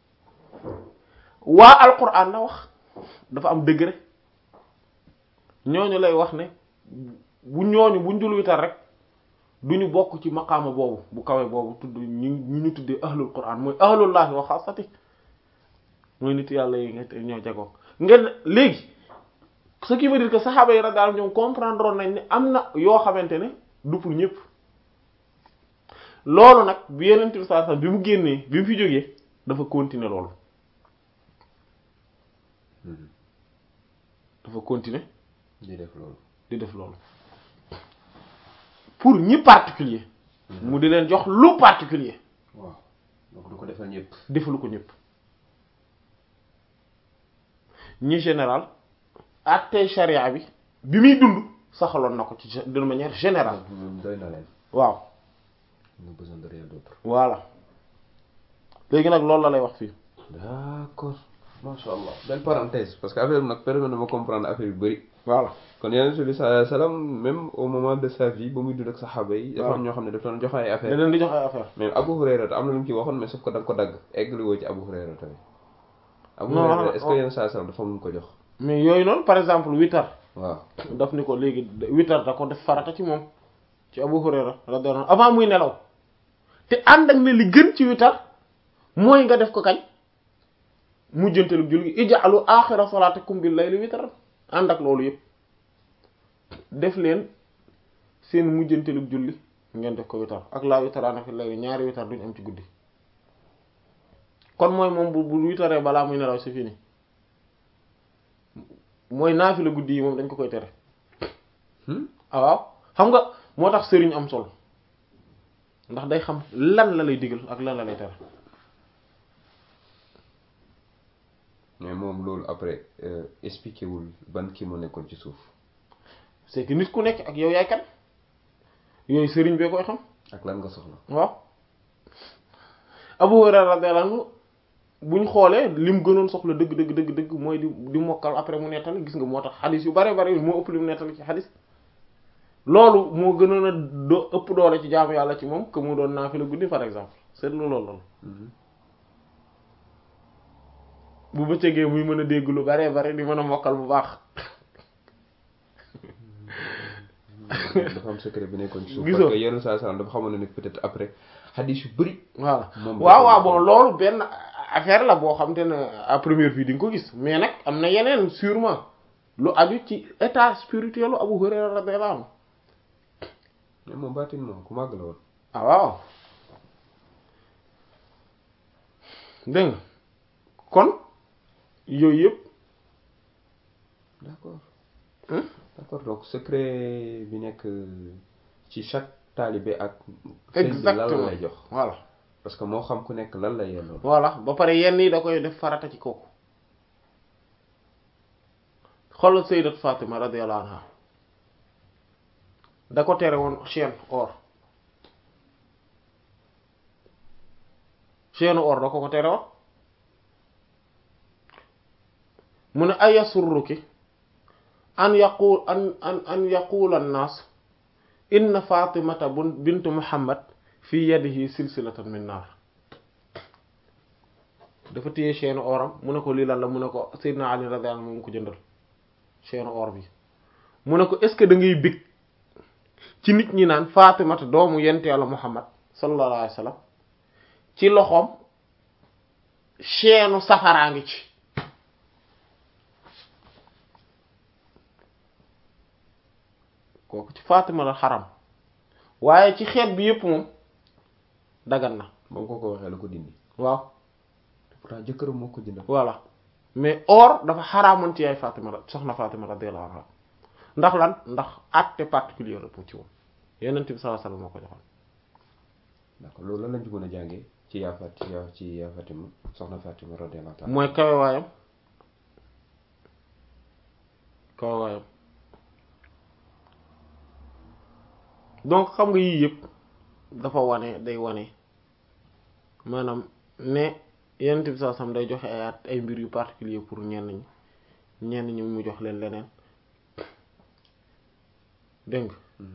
waa alquran la wax dafa am degré ñooñu lay wax ne bu ñooñu buñ dul witar rek duñu bokk ci maqaama boobu bu kawe boobu tudd ñu ñu ñu tuddee ahlul quran mooy ahlullahi wa xaasati mooy nit yàlla yi nga ñoo jagoo ngeen léegi ce qui veut dire que saxaaba yi radiyallahu ñoom comprendre nañ ne am na yoo xamante ne du pour ñëpp loolu nag bi yeneen bi sallallahu alayhi wasallam bi mu génnee bi mu fi jógee dafa continuer loolu dafa continuer di def loolu di def loolu pour ñi particulier mu di leen jox lu particulier waaw donc du ko defal ñëpp defalu ko ñëpp ñi général àttee charia bi bi muy dund saxaloon na ko ci de manière générale doy na leen waaw on a besoin de rien d'autre voilà léegi nag loolu la lay wax fii d'accord masha Allah belle parenthèse parce que affaire bi nag permet na ma comprendre affaire yu bari voilà kon Yonent bi sallallahu alayhi wasallam même au moment de sa vie ba muy dund ak saxaaba yi dafa am ñoo xam ne dafa doon jox ay affaire da leen di jox ay affaire mais Abu Hurayra am na lu mu ci waxoon mais sauf que da nga ko dagg eggali woo ci Abu Hurayra tamit Abu non Hurayra est-ce que Yonent sallallahu alayhi wasallam dafa mun ko jox mais yooyu noonu par exemple witar waaw daf ni ko léegi witar da ko def farata ci moom ci Abu Hurayra radiyallahu anhu avant muy nelaw te ànd ak ne li gën ci witar mooy nga def ko kañ mujjanteelu julli gi ij'alu aaxira salaatikum bil layli witran ànd ak loolu yëpp def leen seen mujjanteelu julli ngeen def ko witar ak laa witaraana fi layli ñaari witar duñ am ci guddi kon mooy moom bu bu witaree balaa muy nelaw c'est fini mooy naafila guddi yi moom dañ ko koy tere ah waaw xam nga moo tax sëriñ am solo ndax day xam lan la lay digal ak lan la lay tere mais moom loolu après expliqué wul ban kii moo nekkoon ci suuf c'est que nit ku nekk ak yow yaay kan yooyu sëriñ bee koy xam ak lan nga soxla waaw Abu Hurayra radiyallahu anhu buñ xoolee lim gënoon soxla dëgg dëgg dëgg dëgg mooy di di mokkal après mu nettali gis nga moo tax xadis yu bare bare moo ëpp li mu nettali ci xadis loolu moo gënoon a do ëpp doole ci jaamu yàlla ci moom que mu doon naafila guddi par exemple seetlu loolu loolu bu bëccëgee muy mën a dégg lu bare bare di mën a mokkal bu baax dafa am secret bi nekkoon ci suuf gisoo parce que yenn saa salaam dafa xamoon ne peut-être après xadis yu bëri voilà moom waaw waaw bon loolu benn affaire la boo xam te ne à première vue di nga ko gis mais nag am na yeneen sûrement lu aju ci état spirituel lu Abu Hurayra radiyallahu anhu mais moom baatin moom ku màgg la woon ah waaw dégg nga kon yooyu yëpp d'accord d'accord donc secret bi nekk ci chaque talibé ak sëñ bi lan la lay jox voilà parce que moo xam ku nekk lan la yelloo voilà ba pare yenn yi da koy def farata ci kooku xoolal sayyidat Fatima radiyallahu anha da ko tere woon chaîne or chaîne or da ko ko tere woon mu ne ayasurruki an yaqul an an an yaqula an-nas inna Fatimata bint Muhammad fi yadihi silsilatan min naar dafa téye chaîne oram mu ne ko lii lan la mu ne ko Seydina Ali radiyallahu anhu moom ko jëndal chaîne or bi mu ne ko est-ce que da ngay bég ci nit ñi naan Fatimata doomu yent Yàlla Muhammad sallallahu alayhi wa sallam ci loxoom chaîne safaraa ngi ci kooku ci Fatima la xaram waaye ci xeet bi yépp moom dagan na ba mu ko ko waxee la ko dindi waaw pourtant jëkkëram moo ko jëndal voilà mais or dafa xaraamoon ci yaay Fatima la soxna Fatima radiyallahu anha ndax lan ndax acte particulier la pour ci woon Yonent bi sallallahu alayhi wasallam moo ko joxoon d'accord loolu lan lañ ci mën a jàngee ci yaa Fati yaa ci yaa Fatima soxna Fatima radiyallahu ta'ala mooy kawe waayam kawe waayam donc xam nga yii yëpp dafa wane day wane maanaam ne yenent bi saa sam day joxe ay at ay mbir yu particulier pour ñenn ñi ñenn ñi mu jox leen leneen dégg nga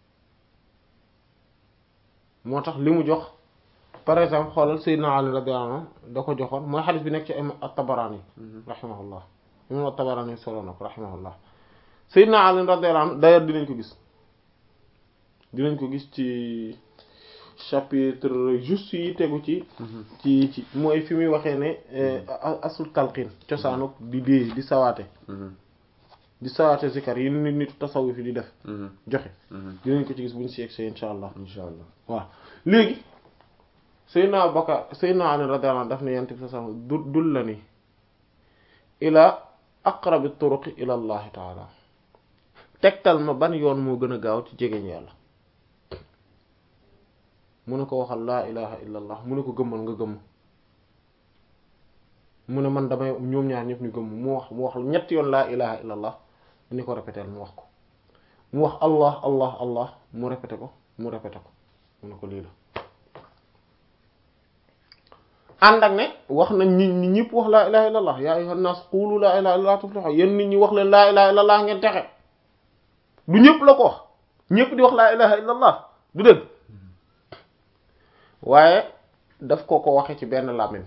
moo tax li mu jox par exemple xoolal Seydina Ali radiyallahu anhu da ko joxoon mooy xadis bi nekk ci at-Tabarani rahimahullah imam at-Tabarani solo na ko rahimahullah Seydina Ali radiyallahu anhu d'ailleurs dinañ ko gis dinañ ko gis ci chapitre juste yi tegu ci ci ci mooy fi muy waxee ne asul talqin cosaanuk di dee di sawaate di sawaate zikar yi nit nit tasawuf fi di def joxe dinañ ko ci gis buñ si egg insha allah insha allah waaw léegi Seydina Abubakar Seydina Ali radiyallahu anhu daf ne yent bi sa du dul la ni ila aqrabi turuqi ila allahi taala tegtal ma ban yoon moo gën a gaaw ci jegeñ yàlla mu ne ko waxal laa ilaha illa allah mu ne ko gëmmal nga gëmm mu ne man damay ñoom ñaar ñëpp ñu gëmm mu wax mu wax ñetti yoon laa ilaha illa allah ni ko répété mu wax ko mu wax allah allah allah mu répété ko mu répété ko mu ne ko lii la ànd ak ne wax nañ nit ñi ñëpp wax laa ilaha illa allah yaa ayyuhan nas qulu laa ilaha illa allah tuflihu yéen nit ñi wax leen laa ilaha illa allah ngeen texe du ñëpp la ko wax ñëpp di wax laa ilaha illa allah du dëgg waaye daf ko ko waxe ci benn làmmiñ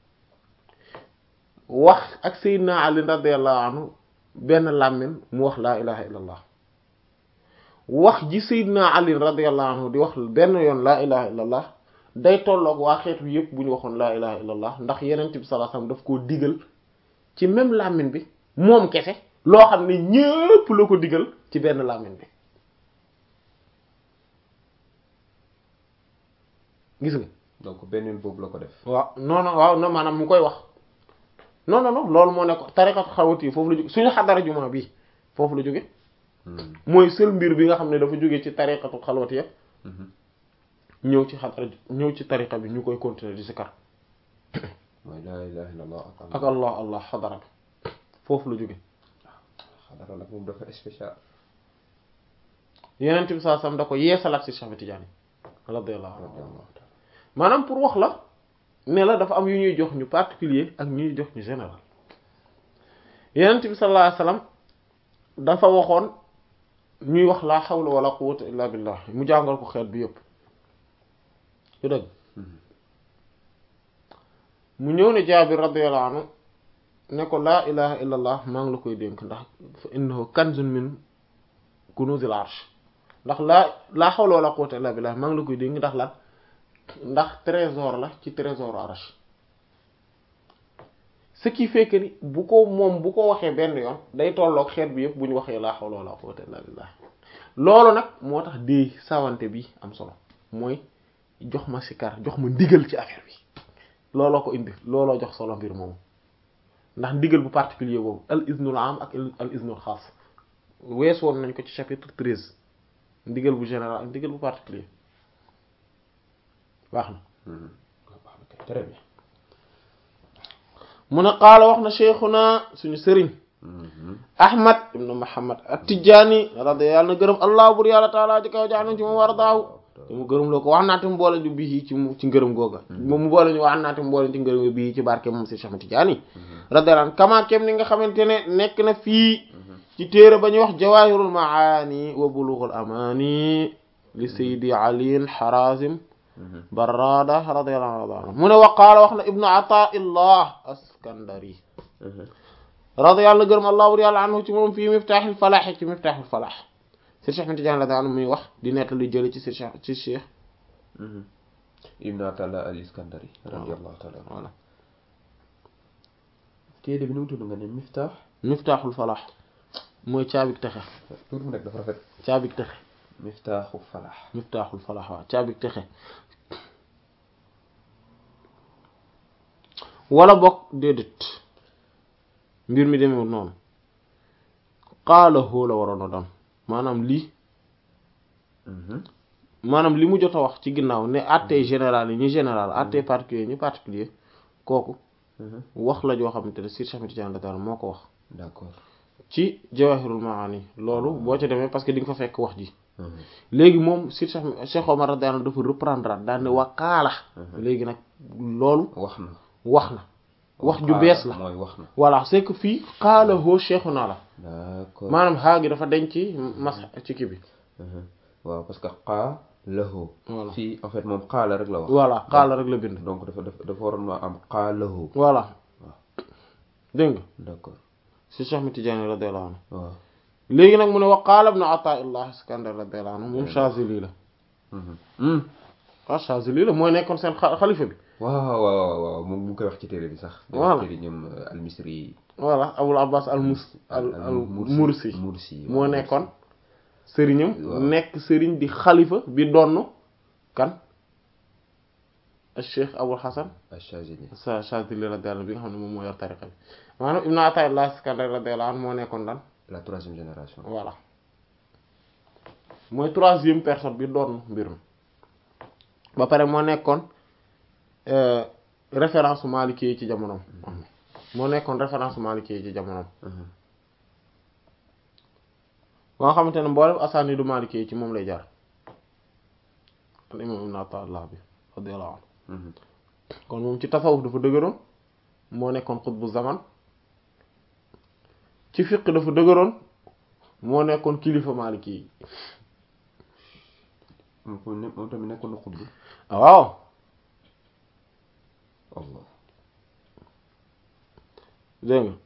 wax ak Seydina Ali radiyallahu anhu benn làmmiñ mu wax laa ilaha illa allah wax ji Seydina Ali radiyallahu anhu di wax benn yoon laa ilaha illa allah day tolloog waa xeetu yëpp bu ñu waxoon laa ilaha illa allah ndax Yonent bi sallallahu alayhi wasallam daf koo digal ci même làmmiñ bi moom kese loo xam ne ñépp la ko digal ci benn làmmiñ bi gis nga donc beneen boobu la ko def waaw non non waaw non maanaam mu koy wax non non non loolu moo nekk tariqatu xalwati foofu la jóge suñu xadara juma bi foofu la jóge mooy seul mbir bi nga xam ne dafa jóge ci tariqatu xalwati yëpp ñëw ci xadara ñëw ci tariqa bi ñu koy continuer di sikar mooy laa ilaha illallah ak allah allah xadara bi foofu la jóge xadara nag moom dafa spécial Yonent bi sallallahu alayhi wasallam da ko yeesalaat ci Cheikh Tidiane radiyallahu anhu maanaam pour wax la ne la dafa am yu ñuy jox ñu particulier ak ñuy jox ñu général Yonent bi sallallahu alayhi wasallam dafa waxoon ñuy wax laa hawla wala quwwata illa billah mu jàngal ko xeet bi yépp yu dëgg mu ñëw ne Jaabir radiyallahu anhu ne ko laa ilaha illa allah maa ngi la koy dénk ndax fa innahu kanzun min kunuzil arsh ndax laa laa hawla wala quwwata illa billah maa ngi la koy dénk ndax lan ndax trésor la ci trésor arsh ce qui fait que ni bu ko moom bu ko waxee benn yoon day tolloog xeet bi yëpp bu ñu waxee laa hawla wala quwwata illa billah loolu nag moo tax di sawante bi am solo mooy jox ma sikar jox ma ndigal ci affaire bi looloo ko indi looloo jox solo mbir moomu ndax ndigal bu particulier boobu al iznul am ak al iznul xaas wees woon nañ ko ci chapitre treize ndigal bu général ak ndigal bu particulier baax na très bien mu ne qaala wax na cheikhuna suñu sëriñ ahmad ibnu muhammad at-Tijaani radiyallahu anhu gërëm allah bur yàlla taala ji kaw jaanañ ci moom war a daaw te mu gërëm loo ko wax naate mu boole ñu bii ci ci ngërëm googa moom mu boole ñu wax naate mu boole ci ngërëm bii ci barke moom si Cheikh Tijaani radiyallahu anhu kama kem ni nga xamante ne nekk na fii ci téere ba ñuy wax jawaahirul maani wa bulughul amaani li sayyidi Ali Harazim Barrada radiyallahu anhu mu ne wa qaala wax na ibnu Ataa'illah Askandari radiyallahu gërëm allah bur yàlla anhu ci moom fii Miftahul Falah ci Miftahul Falah Sir Cheikh Tidiane la daan muy wax di nekk lu jële ci Sir Cheikh ci Cheikh Ibn Ata'illah al-Iskandari radiyallahu ta'ala voilà téere bi nu mu tudd nga ne Miftah Miftahul Falah mooy caabik texe tur mu nekk dafa rafet caabik texe Miftahul Falah Miftahul Falah waaw caabik texe wala bokk déedéet mbir mi demewul noonu xaala hoo la waroon a doon maanaam lii maanaam li mu jot a wax ci ginnaaw ne àttee général yi ñu général àttee particulier ñu particulier kooku wax la joo xamante ne Seydi Cheikh Ahmed Tidiane radiyallahu anhu moo ko wax d'accord ci Jawahirul Maani loolu boo ca demee parce que di nga fa fekk wax ji léegi moom Seydi Cheikh Cheikh Omar radiyallahu anhu dafa reprendre daal ne waqaala léegi nag loolu wax na wax na wax ju bees la mooy wax na voilà c'est que fii xaala hoo Cheikhuna la d'accord maanaam xaa gi dafa denc mas ci kii bi waaw parce que xaa lahu voilà fii en fait moom xaala rek la wax voilà xaala rek la bind donc dafa dafa dafa waroon ma am xaa lahu voilà dégg nga d'accord si Cheikh Ahmed Tidiane radiyallahu anhu waaw léegi nag mu ne wa qaala ibn Ataa'illah Iskandar radiyallahu anhu moom Chazili la ah Chazili la mooy nekkoon seen xalifa bi waaw waaw waaw moom mu ngi koy wax ci téere bi sax voilà téere ñoom al-Misri voilà Abul Abbas al mus al al Mursi Mursi moo nekkoon sëriñam nekk sëriñ di xalifa bi donn kan Cheikh Abul Hasan Ash-Shazili sa Chazili radiyallahu anhu bi nga xam ne moom moo yor tariqa bi maanaam ibn Ataa'illah Iskandar radiyallahu anhu moo nekkoon lan la troisième génération voilà mooy troisième personne bi doon mbir mi ba pare moo nekkoon référence Maliki yi ci jamonoom moo nekkoon référence Maliki yi ci jamonoom ba nga xamante ne mboolem asaaniidu Maliki yi ci moom lay jaar al imam ibn Ataa'illah bi radiyallahu anhu kon moom ci tasawuf dafa dëgëroon moo nekkoon xutbu zaman ci fiqh dafa dëgëroon moo nekkoon kilifa Maliki yi moom tamit nekkoon na xutbu waaw Allah dégg nga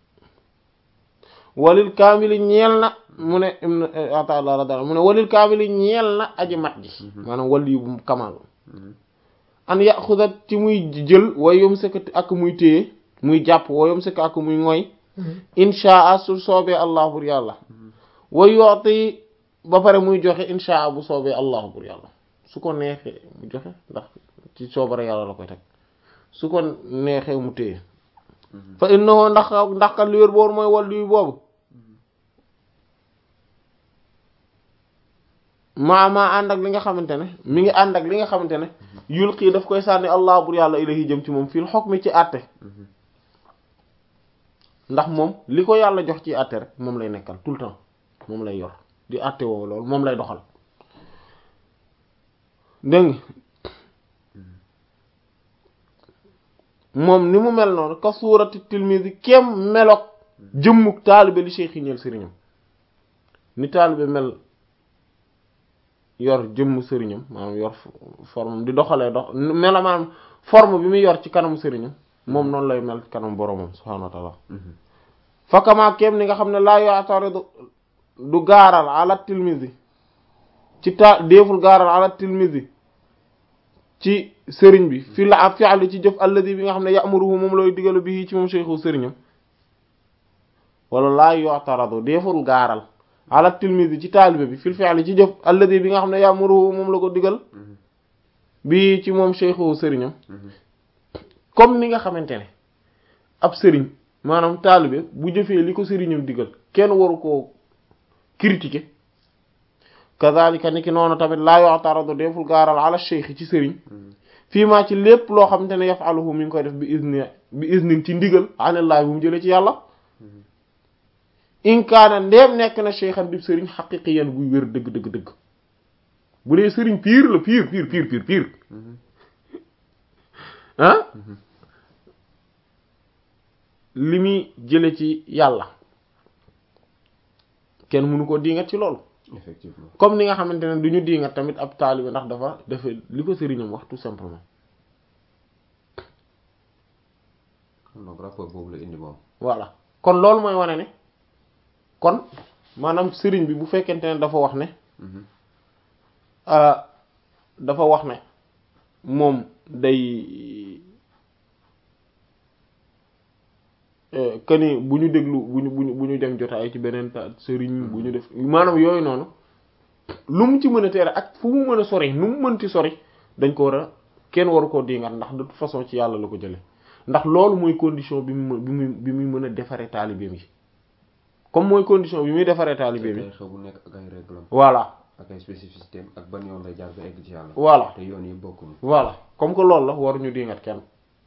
walil kaamili ñeel na mu ne ibn Ataa'illah radiyallahu mu ne walil kaamili ñeel na aji mat ji maanaam wali yu bu kamal an yaxuda ci muy jël wayom sek ak muy téye muy jàpp wayom sek ak muy ngoy inshaa su soobee allah bur yàlla way yooti ba pare muy joxe inshaa bu soobee allah bur yàlla su ko neexee mu joxe ndax ci soobare yàlla la koy teg su ko neexee mu téye fa innahu ndax ndax kat li wér boobu mooy wàllu yu boobu maa maa ànd ak li nga xamante ne mi ngi ànd ak li nga xamante ne yulqi daf koy sànni allah bur yàlla ilahi jëm ci moom fil hukmi ci àtte ndax moom li ko yàlla jox ci àtte rek moom lay nekkal tout le temps moom lay yor di àtte woo loolu moom lay doxal dégg moom ni mu mel noonu ka suurati tilmisi kem meloog jëmmuk taalibe li cheikh yi ñeel sëriñam ni taalibe mel yor jëmm sëriñam maanaam yor forme di doxalee dox mela maanaam forme bi muy yor ci kanamu sëriñam moom noonu lay mel kanam boromam subhaanahu wa ta'ala fakama kem ni nga xam ne laa yu'taridu du gaaral ala tilmisi ci ta déeful gaaral ala tilmisi ci sëriñ bi fi la ab fi'li ci jëf alladi bi nga xam ne ya'muruhu moom looy digalu bi ci moom cheikhu sëriñam wala laa yu'taradu déeful gaaral ala tilmisi ci taalibe bi fil fi'li ci jëf alladi bi nga xam ne ya'muruhu moom la ko digal bi ci moom cheikhu sëriñam comme ni nga xamante ne ab sëriñ maanaam taalibe bu jëfee li ko sëriñam digal kenn waru koo critiquer kazalika ni ki noonu tamit laa yu'taradu deful gaaral ala cheikh ci sëriñ fii maa ci lépp loo xamante ne yaf'aluhu mi ngi koy def bi izni bi iznin ci ndigal anillaahi bu mu jëlee ci yàlla in kaana ndeem nekk na cheikhan di sëriñ haqiqiyan buy wér dëgg dëgg dëgg bu dee sëriñ pire la pire pire pire pire pire ah li muy jële ci yàlla kenn mënu ko diingat ci loolu effectivement comme ni nga xamante ne du ñu diingat tamit ab taalibe ndax dafa dafa li ko sëriñam wax tout simplement donc rapport boobu la indi moom voilà kon loolu mooy wane ne kon maanaam sëriñ bi bu fekkente ne dafa wax ne dafa wax ne moom day kani bu ñu déglu bu ñu bu ñu bu ñu dem jotaay ci beneen ta sëriñ bu ñu def maanaam yooyu noonu lu mu ci mën a teere ak fu mu mën a sori nu mu mënti sori dañ ko war a kenn waru koo dingat ndax de toute façon ci yàlla la ko jële ndax loolu mooy condition bi mu bi muy bi muy mën a defaree taalibeem yi comme mooy condition bi muy defaree taalibeem yi voilà ak ay spécificité ak ban yoon lay jaar ba egg ci yàlla. voilà te yoon yi bokkuñu. voilà comme que loolu la waruñu dingat kenn.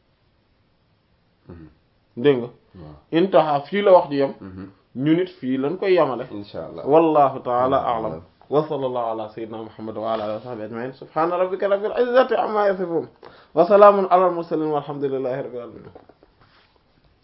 dégg nga. waaw intaha fii la wax di yem. ñu nit fii lañ koy yemale. incha allah wallahu ta'ala a'lam. wa sallallahu ala sayyidina muhammad wa ala alihi wa sahbihi ajma'in subhana rabbika rabbil izzati amma yasifun wa salamun ala al mursalin walhamdulillahi rabbil alamin.